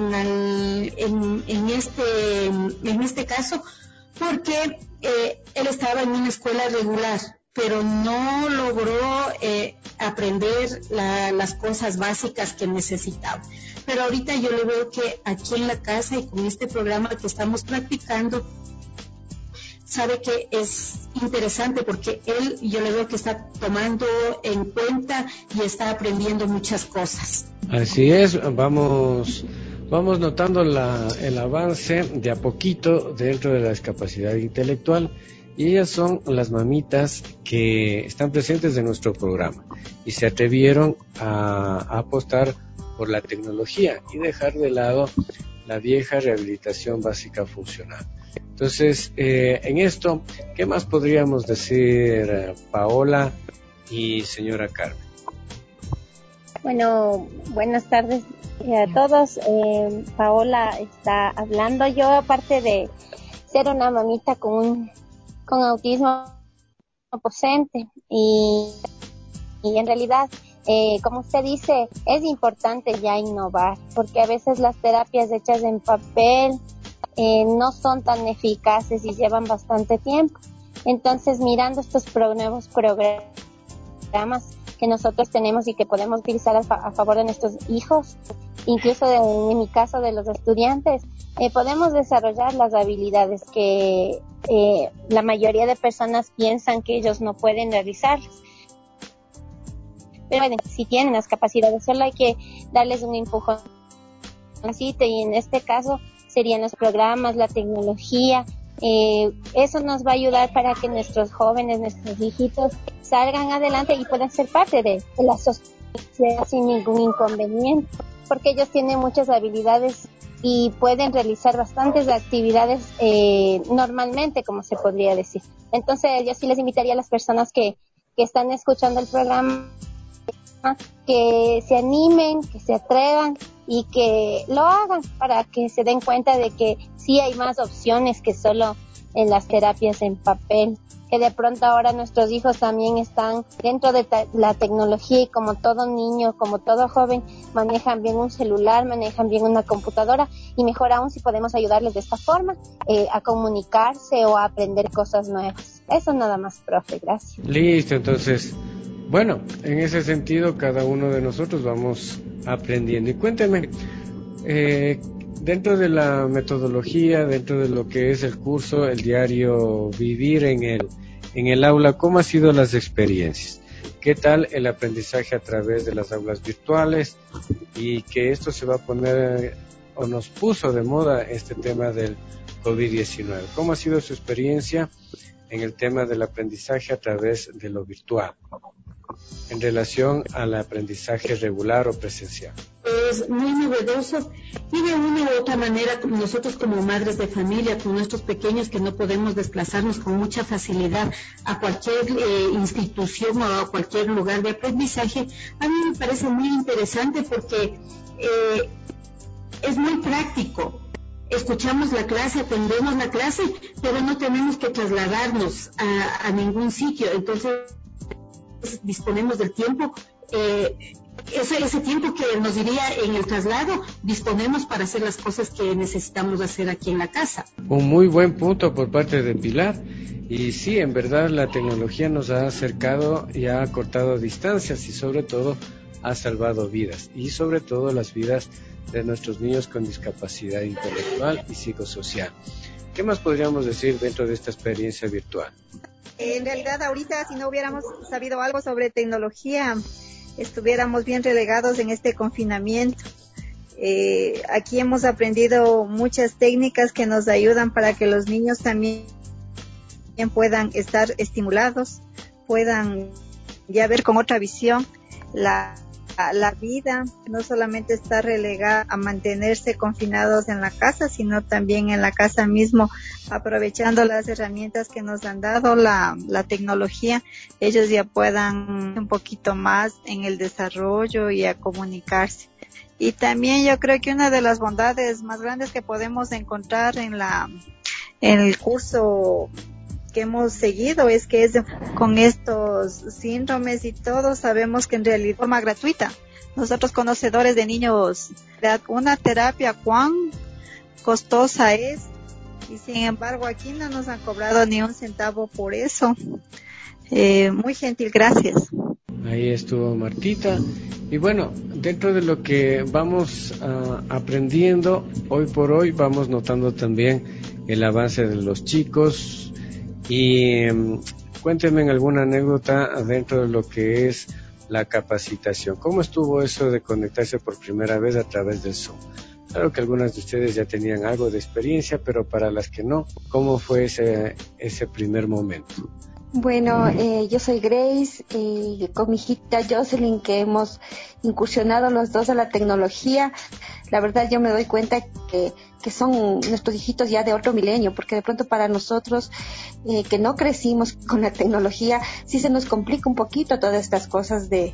en este caso, porque él estaba en una escuela regular, pero no logró aprender las cosas básicas que necesitaba. Pero ahorita yo le veo que aquí en la casa y con este programa que estamos practicando, sabe que es interesante porque yo le veo que está tomando en cuenta y está aprendiendo muchas cosas. Así es, vamos notando el avance de a poquito dentro de la discapacidad intelectual, y ellas son las mamitas que están presentes en nuestro programa y se atrevieron a apostar por la tecnología y dejar de lado la vieja rehabilitación básica funcional. Entonces, en esto, ¿qué más podríamos decir, Paola y señora Carmen? Bueno, buenas tardes a todos. Paola está hablando. Yo, aparte de ser una mamita con autismo presente, y en realidad, como usted dice, es importante ya innovar, porque a veces las terapias hechas en papel no son tan eficaces y llevan bastante tiempo. Entonces, mirando estos nuevos programas que nosotros tenemos y que podemos utilizar a favor de nuestros hijos, incluso en mi caso de los estudiantes, podemos desarrollar las habilidades que la mayoría de personas piensan que ellos no pueden realizarlas. Pero bueno, si tienen las capacidades, solo hay que darles un empujoncito, y en este caso serían los programas, la tecnología. Eso nos va a ayudar para que nuestros jóvenes, nuestros hijitos salgan adelante y puedan ser parte de la sociedad sin ningún inconveniente, porque ellos tienen muchas habilidades y pueden realizar bastantes actividades normalmente, como se podría decir. Entonces yo sí les invitaría a las personas que están escuchando el programa que se animen, que se atrevan y que lo hagan, para que se den cuenta de que sí hay más opciones que solo en las terapias en papel, que de pronto ahora nuestros hijos también están dentro de la tecnología, y como todo niño, como todo joven, manejan bien un celular, manejan bien una computadora, y mejor aún si podemos ayudarles de esta forma a comunicarse o a aprender cosas nuevas. Eso nada más, profe, gracias. Listo, entonces, bueno, en ese sentido cada uno de nosotros vamos aprendiendo. Y cuénteme, dentro de la metodología, dentro de lo que es el curso, el diario vivir en el aula, ¿cómo han sido las experiencias? ¿Qué tal el aprendizaje a través de las aulas virtuales? Y que esto se va a poner, o nos puso de moda este tema del COVID-19. ¿Cómo ha sido su experiencia en el tema del aprendizaje a través de lo virtual, en relación al aprendizaje regular o presencial? Es muy novedoso y de una u otra manera nosotros como madres de familia, con nuestros pequeños que no podemos desplazarnos con mucha facilidad a cualquier institución o a cualquier lugar de aprendizaje, a mí me parece muy interesante porque es muy práctico. Escuchamos la clase, atendemos la clase, pero no tenemos que trasladarnos a ningún sitio. Entonces disponemos del tiempo, ese tiempo que nos iría en el traslado, disponemos para hacer las cosas que necesitamos hacer aquí en la casa. Un muy buen punto por parte de Pilar. Y sí, en verdad la tecnología nos ha acercado y ha acortado distancias y sobre todo ha salvado vidas, y sobre todo las vidas de nuestros niños con discapacidad intelectual y psicosocial. ¿Qué más podríamos decir dentro de esta experiencia virtual? En realidad ahorita, si no hubiéramos sabido algo sobre tecnología, estuviéramos bien relegados en este confinamiento. Aquí hemos aprendido muchas técnicas que nos ayudan para que los niños también puedan estar estimulados, puedan ya ver con otra visión la vida, no solamente está relegada a mantenerse confinados en la casa, sino también en la casa mismo, aprovechando las herramientas que nos han dado la tecnología, ellos ya puedan un poquito más en el desarrollo y a comunicarse. Y también yo creo que una de las bondades más grandes que podemos encontrar en el curso que hemos seguido es que es con estos síndromes y todo, sabemos que en realidad de forma gratuita. Nosotros conocedores de niños, una terapia cuán costosa es, y sin embargo aquí no nos han cobrado ni un centavo por eso. Muy gentil, gracias. Ahí estuvo Martita. Y bueno, dentro de lo que vamos aprendiendo hoy por hoy, vamos notando también el avance de los chicos. Y cuéntenme alguna anécdota dentro de lo que es la capacitación. ¿Cómo estuvo eso de conectarse por primera vez a través del Zoom? Claro que algunas de ustedes ya tenían algo de experiencia, pero para las que no, ¿cómo fue ese primer momento? Bueno, yo soy Grace y con mi hijita Jocelyn, que hemos incursionado los dos a la tecnología. La verdad yo me doy cuenta que son nuestros hijitos ya de otro milenio, porque de pronto para nosotros que no crecimos con la tecnología, sí se nos complica un poquito todas estas cosas de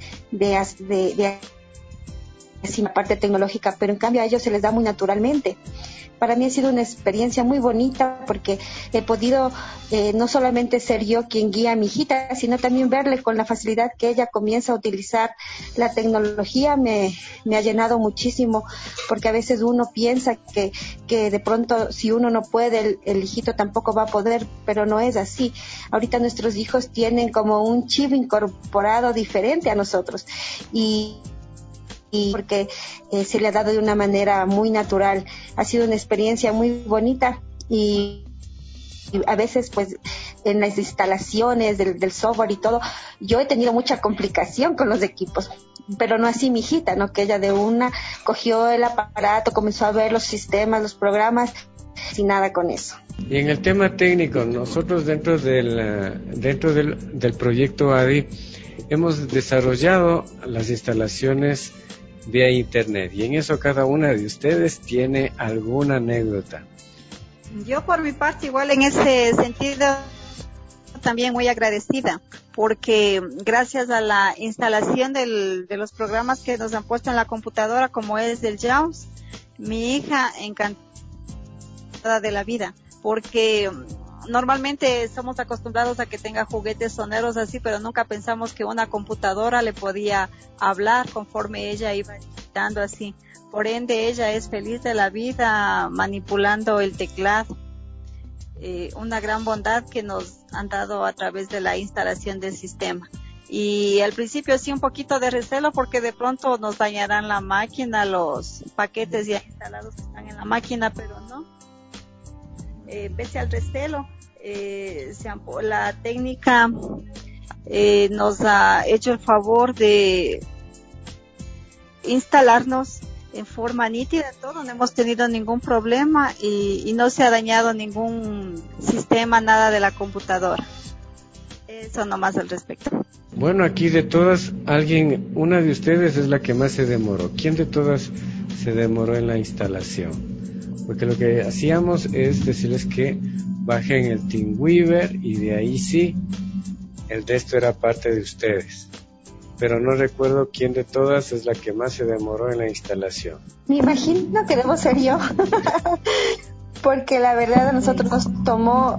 la parte tecnológica, pero en cambio a ellos se les da muy naturalmente. Para mí ha sido una experiencia muy bonita porque he podido no solamente ser yo quien guía a mi hijita, sino también verle con la facilidad que ella comienza a utilizar la tecnología. Me ha llenado muchísimo, porque a veces uno piensa que de pronto si uno no puede, el hijito tampoco va a poder, pero no es así. Ahorita nuestros hijos tienen como un chip incorporado diferente a nosotros y porque se le ha dado de una manera muy natural. Ha sido una experiencia muy bonita y a veces pues en las instalaciones del software y todo, yo he tenido mucha complicación con los equipos, pero no así mi hijita, ¿no? Que ella de una cogió el aparato, comenzó a ver los sistemas, los programas, sin nada con eso. Y en el tema técnico, nosotros dentro del proyecto ADI hemos desarrollado las instalaciones vía internet, y en eso cada una de ustedes tiene alguna anécdota. Yo por mi parte igual en ese sentido también muy agradecida, porque gracias a la instalación de los programas que nos han puesto en la computadora, como es el JAWS, mi hija encantada de la vida, porque normalmente somos acostumbrados a que tenga juguetes soneros así, pero nunca pensamos que una computadora le podía hablar conforme ella iba editando así. Por ende, ella es feliz de la vida manipulando el teclado. una gran bondad que nos han dado a través de la instalación del sistema. Y al principio sí un poquito de recelo porque de pronto nos dañarán la máquina, los paquetes ya instalados que están en la máquina, pero no. Pese al recelo, la técnica nos ha hecho el favor de instalarnos en forma nítida todo, no hemos tenido ningún problema y no se ha dañado ningún sistema, nada de la computadora. Eso nomás al respecto. Bueno, aquí de todas, una de ustedes es la que más se demoró. ¿Quién de todas se demoró en la instalación? Porque lo que hacíamos es decirles que bajen el TeamWeaver y de ahí sí, el resto era parte de ustedes. Pero no recuerdo quién de todas es la que más se demoró en la instalación. Me imagino que debo ser yo, porque la verdad a nosotros nos tomó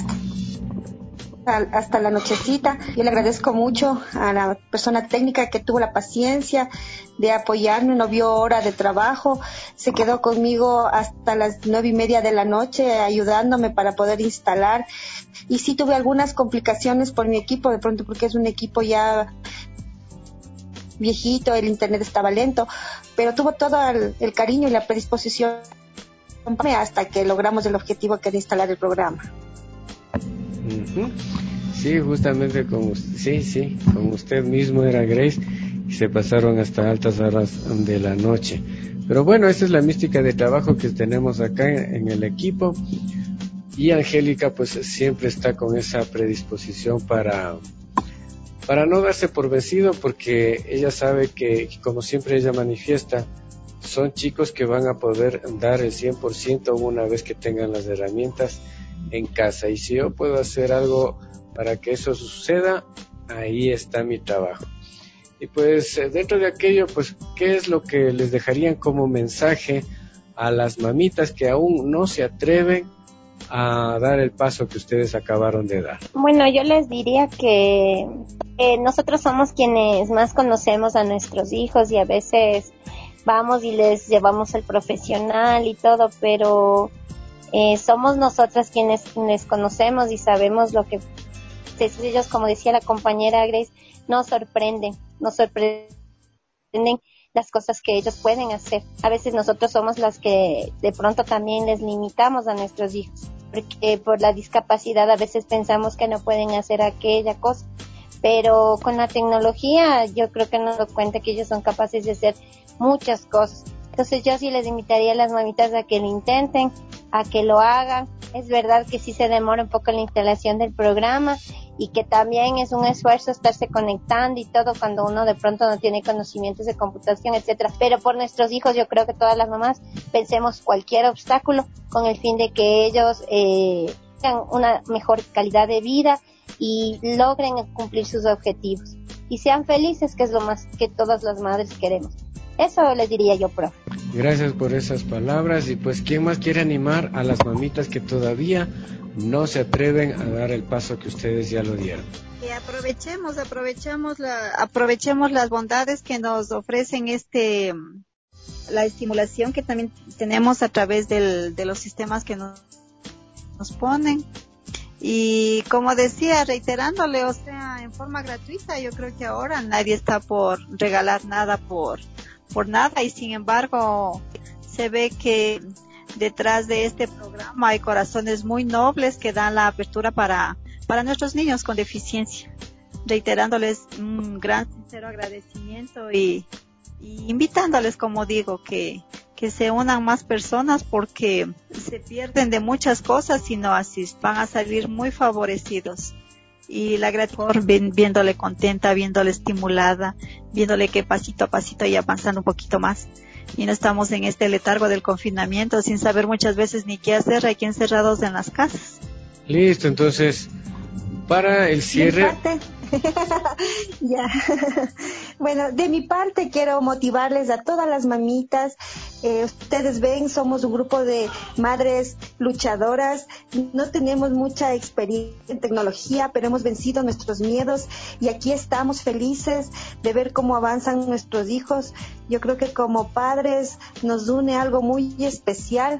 hasta la nochecita. Yo le agradezco mucho a la persona técnica que tuvo la paciencia de apoyarme, no vio hora de trabajo, se quedó conmigo hasta las 9:30 de la noche ayudándome para poder instalar. Y sí tuve algunas complicaciones por mi equipo de pronto, porque es un equipo ya viejito, el internet estaba lento, pero tuvo todo el cariño y la predisposición hasta que logramos el objetivo que era instalar el programa. Sí, justamente con usted mismo era Grace, y se pasaron hasta altas horas de la noche. Pero bueno, esa es la mística de trabajo que tenemos acá en el equipo, y Angélica pues siempre está con esa predisposición para no darse por vencido, porque ella sabe que, como siempre ella manifiesta, son chicos que van a poder dar el 100% una vez que tengan las herramientas en casa. Y si yo puedo hacer algo para que eso suceda, ahí está mi trabajo. Y pues dentro de aquello, pues, ¿qué es lo que les dejarían como mensaje a las mamitas que aún no se atreven a dar el paso que ustedes acabaron de dar? Bueno, yo les diría que nosotros somos quienes más conocemos a nuestros hijos y a veces vamos y les llevamos el profesional y todo, pero somos nosotras quienes les conocemos y sabemos lo que ellos, como decía la compañera Grace, nos sorprenden las cosas que ellos pueden hacer. A veces nosotros somos las que de pronto también les limitamos a nuestros hijos, porque por la discapacidad a veces pensamos que no pueden hacer aquella cosa, pero con la tecnología yo creo que nos damos cuenta que ellos son capaces de hacer muchas cosas. Entonces yo sí les invitaría a las mamitas a que lo intenten, a que lo hagan. Es verdad que sí se demora un poco la instalación del programa y que también es un esfuerzo estarse conectando y todo cuando uno de pronto no tiene conocimientos de computación, etcétera. Pero por nuestros hijos yo creo que todas las mamás pensemos cualquier obstáculo con el fin de que ellos tengan una mejor calidad de vida y logren cumplir sus objetivos y sean felices, que es lo más que todas las madres queremos. Eso les diría yo, profe. Gracias por esas palabras. Y pues, ¿quién más quiere animar a las mamitas que todavía no se atreven a dar el paso que ustedes ya lo dieron? Que aprovechemos las bondades que nos ofrecen la estimulación que también tenemos a través de los sistemas que nos ponen. Y como decía, reiterándole, o sea, en forma gratuita, yo creo que ahora nadie está por regalar nada por nada, y sin embargo se ve que detrás de este programa hay corazones muy nobles que dan la apertura para nuestros niños con deficiencia. Reiterándoles un gran sincero agradecimiento y invitándoles, como digo, que se unan más personas, porque se pierden de muchas cosas y no así van a salir muy favorecidos. Y la gratitud, viéndole contenta, viéndole estimulada, viéndole que pasito a pasito y avanzando un poquito más. Y no estamos en este letargo del confinamiento sin saber muchas veces ni qué hacer, aquí encerrados en las casas. Listo, entonces, para el cierre... Ya. Bueno, de mi parte quiero motivarles a todas las mamitas. Ustedes ven, somos un grupo de madres luchadoras. No tenemos mucha experiencia en tecnología, pero hemos vencido nuestros miedos y aquí estamos felices de ver cómo avanzan nuestros hijos. Yo creo que como padres nos une algo muy especial.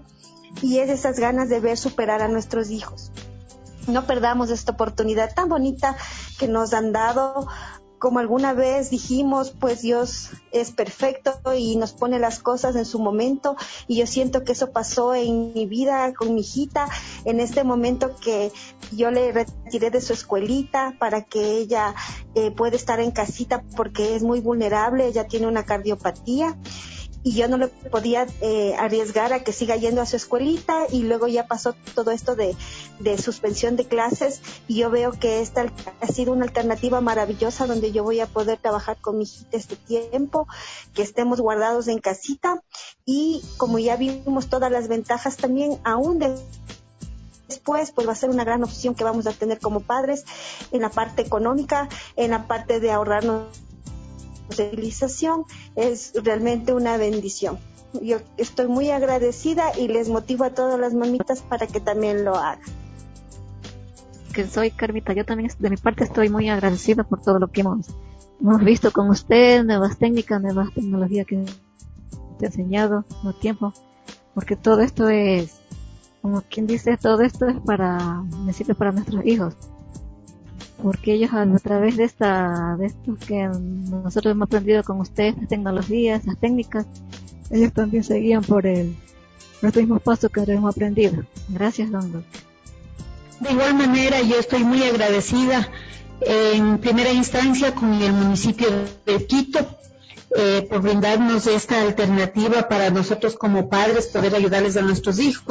y es esas ganas de ver superar a nuestros hijos. No perdamos esta oportunidad tan bonita que nos han dado. Como alguna vez dijimos, pues Dios es perfecto y nos pone las cosas en su momento, y yo siento que eso pasó en mi vida con mi hijita, en este momento que yo le retiré de su escuelita para que ella pueda estar en casita porque es muy vulnerable, ella tiene una cardiopatía. Y yo no le podía arriesgar a que siga yendo a su escuelita, y luego ya pasó todo esto de suspensión de clases, y yo veo que esta ha sido una alternativa maravillosa donde yo voy a poder trabajar con mi hijita este tiempo, que estemos guardados en casita, y como ya vimos todas las ventajas también, aún después, pues va a ser una gran opción que vamos a tener como padres en la parte económica, en la parte de ahorrarnos civilización. Es realmente una bendición. Yo estoy muy agradecida y les motivo a todas las mamitas para que también lo hagan. Que soy Carmita, yo también de mi parte estoy muy agradecida por todo lo que hemos visto con usted, nuevas técnicas, nuevas tecnologías que te ha enseñado no tiempo, porque todo esto es, como quien dice, todo esto es me sirve para nuestros hijos. Porque ellos a través de esto que nosotros hemos aprendido con ustedes, las tecnologías, las técnicas, ellos también se guían por los mismos pasos que hemos aprendido. Gracias, don Luque. De igual manera, yo estoy muy agradecida en primera instancia con el municipio de Quito por brindarnos esta alternativa para nosotros como padres poder ayudarles a nuestros hijos.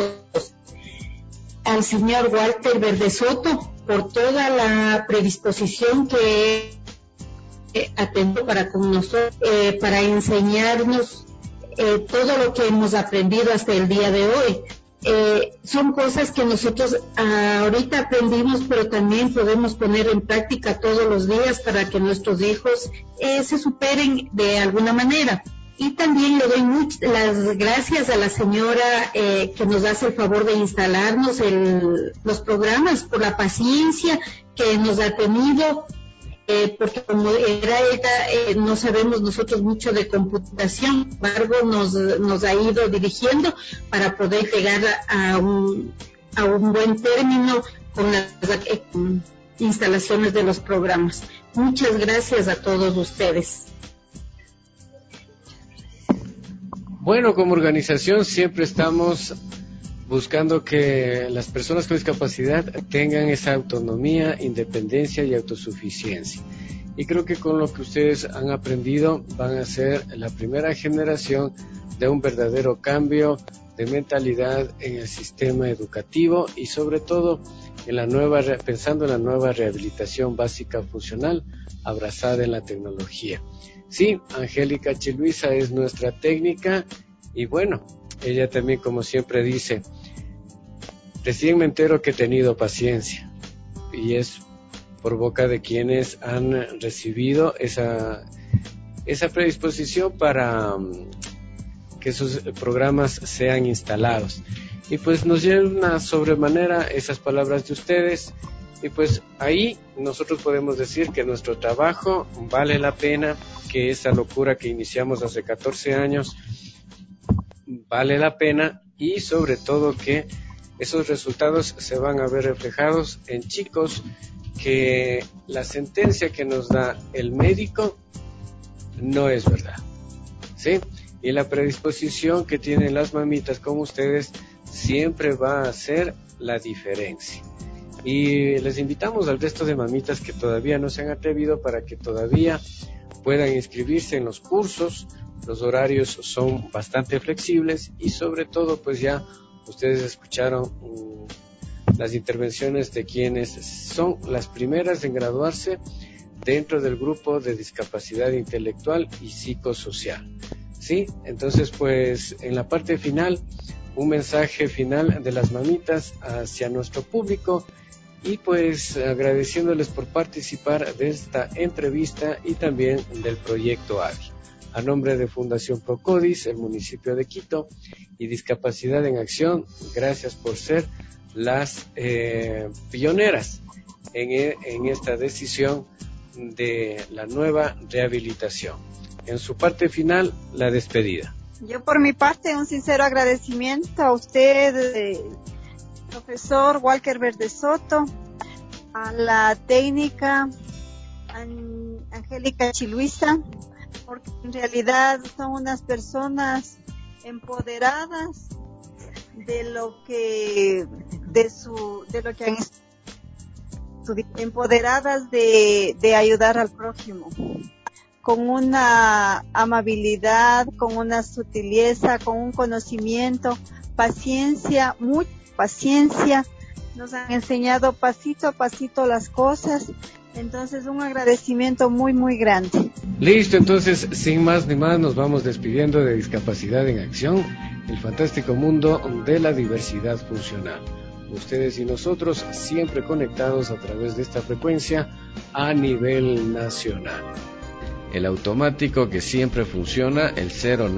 Al señor Walter Verdesoto por toda la predisposición que atendió para con nosotros, para enseñarnos todo lo que hemos aprendido hasta el día de hoy. Son cosas que nosotros ahorita aprendimos, pero también podemos poner en práctica todos los días para que nuestros hijos se superen de alguna manera. Y también le doy las gracias a la señora que nos hace el favor de instalarnos los programas, por la paciencia que nos ha tenido, porque como era ella, no sabemos nosotros mucho de computación, sin embargo nos ha ido dirigiendo para poder llegar a un buen término con las instalaciones de los programas. Muchas gracias a todos ustedes. Bueno, como organización siempre estamos buscando que las personas con discapacidad tengan esa autonomía, independencia y autosuficiencia. Y creo que con lo que ustedes han aprendido van a ser la primera generación de un verdadero cambio de mentalidad en el sistema educativo y sobre todo pensando en la nueva rehabilitación básica funcional abrazada en la tecnología. Sí, Angélica Chiluisa es nuestra técnica y bueno, ella también como siempre dice, recién me entero que he tenido paciencia y es por boca de quienes han recibido esa predisposición para que sus programas sean instalados. Y pues nos llena sobremanera esas palabras de ustedes y pues ahí nosotros podemos decir que nuestro trabajo vale la pena, que esa locura que iniciamos hace 14 años vale la pena y sobre todo que esos resultados se van a ver reflejados en chicos que la sentencia que nos da el médico no es verdad, ¿sí? Y la predisposición que tienen las mamitas como ustedes siempre va a hacer la diferencia. Y les invitamos al resto de mamitas que todavía no se han atrevido para que todavía puedan inscribirse en los cursos. Los horarios son bastante flexibles y sobre todo pues ya ustedes escucharon las intervenciones de quienes son las primeras en graduarse dentro del grupo de discapacidad intelectual y psicosocial. ¿Sí? Entonces pues en la parte final un mensaje final de las mamitas hacia nuestro público y pues agradeciéndoles por participar de esta entrevista y también del proyecto ADI. A nombre de Fundación Procodis, el municipio de Quito y Discapacidad en Acción, gracias por ser las pioneras en esta decisión de la nueva rehabilitación. En su parte final, la despedida. Yo por mi parte un sincero agradecimiento a usted, profesor Walker Verde Soto, a la técnica Angélica Chiluisa, porque en realidad son unas personas empoderadas de lo que han estudiado, empoderadas de ayudar al prójimo, con una amabilidad, con una sutileza, con un conocimiento, paciencia, mucha paciencia. Nos han enseñado pasito a pasito las cosas. Entonces, un agradecimiento muy, muy grande. Listo, entonces, sin más ni más, nos vamos despidiendo de Discapacidad en Acción, el fantástico mundo de la diversidad funcional. Ustedes y nosotros siempre conectados a través de esta frecuencia a nivel nacional. El automático que siempre funciona, el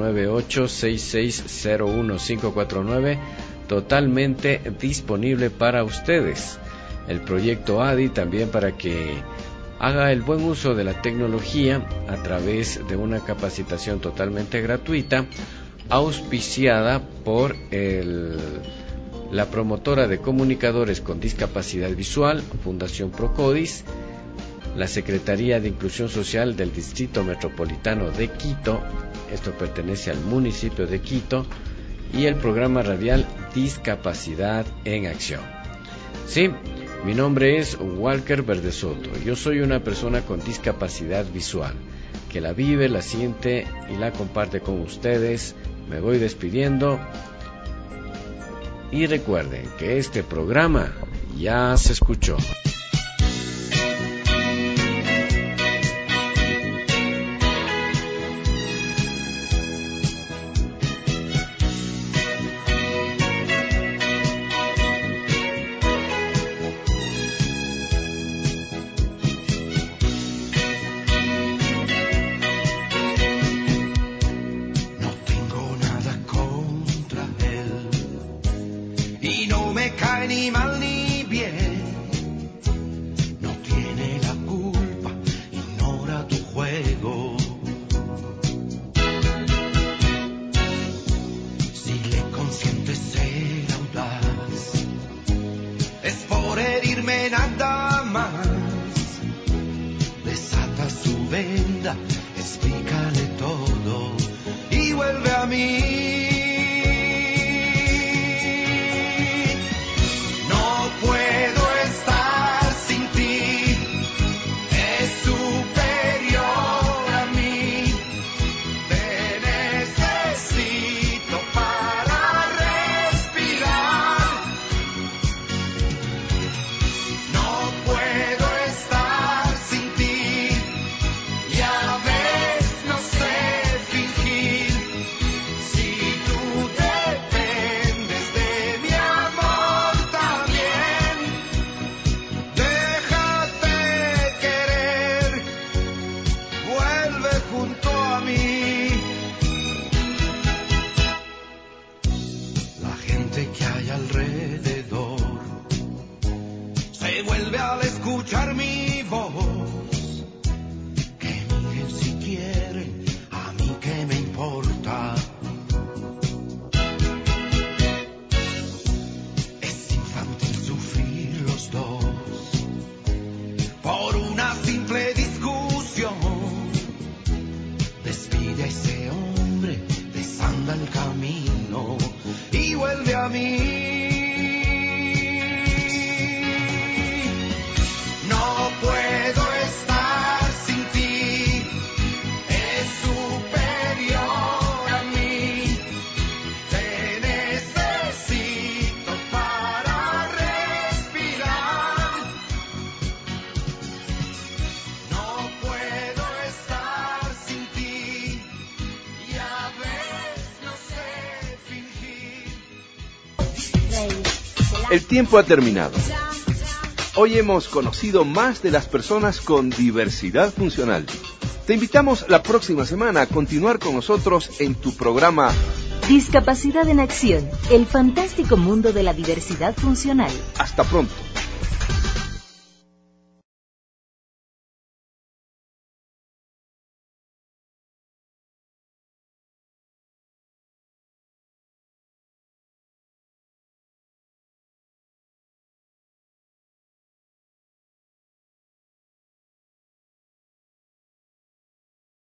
098-6601-549, totalmente disponible para ustedes. El proyecto ADI también para que haga el buen uso de la tecnología a través de una capacitación totalmente gratuita, auspiciada por la promotora de comunicadores con discapacidad visual, Fundación Procodis, la Secretaría de Inclusión Social del Distrito Metropolitano de Quito, esto pertenece al municipio de Quito, y el programa radial Discapacidad en Acción. Sí, mi nombre es Walker Verde Soto. Yo soy una persona con discapacidad visual, que la vive, la siente y la comparte con ustedes. Me voy despidiendo. Y recuerden que este programa ya se escuchó. Ni mal ni bien, no tiene la culpa, ignora tu juego. Si le consientes ser audaz, es por herirme nada más. Desata su venda, explícale todo y vuelve a mí. El tiempo ha terminado. Hoy hemos conocido más de las personas con diversidad funcional. Te invitamos la próxima semana a continuar con nosotros en tu programa Discapacidad en Acción, el fantástico mundo de la diversidad funcional. Hasta pronto.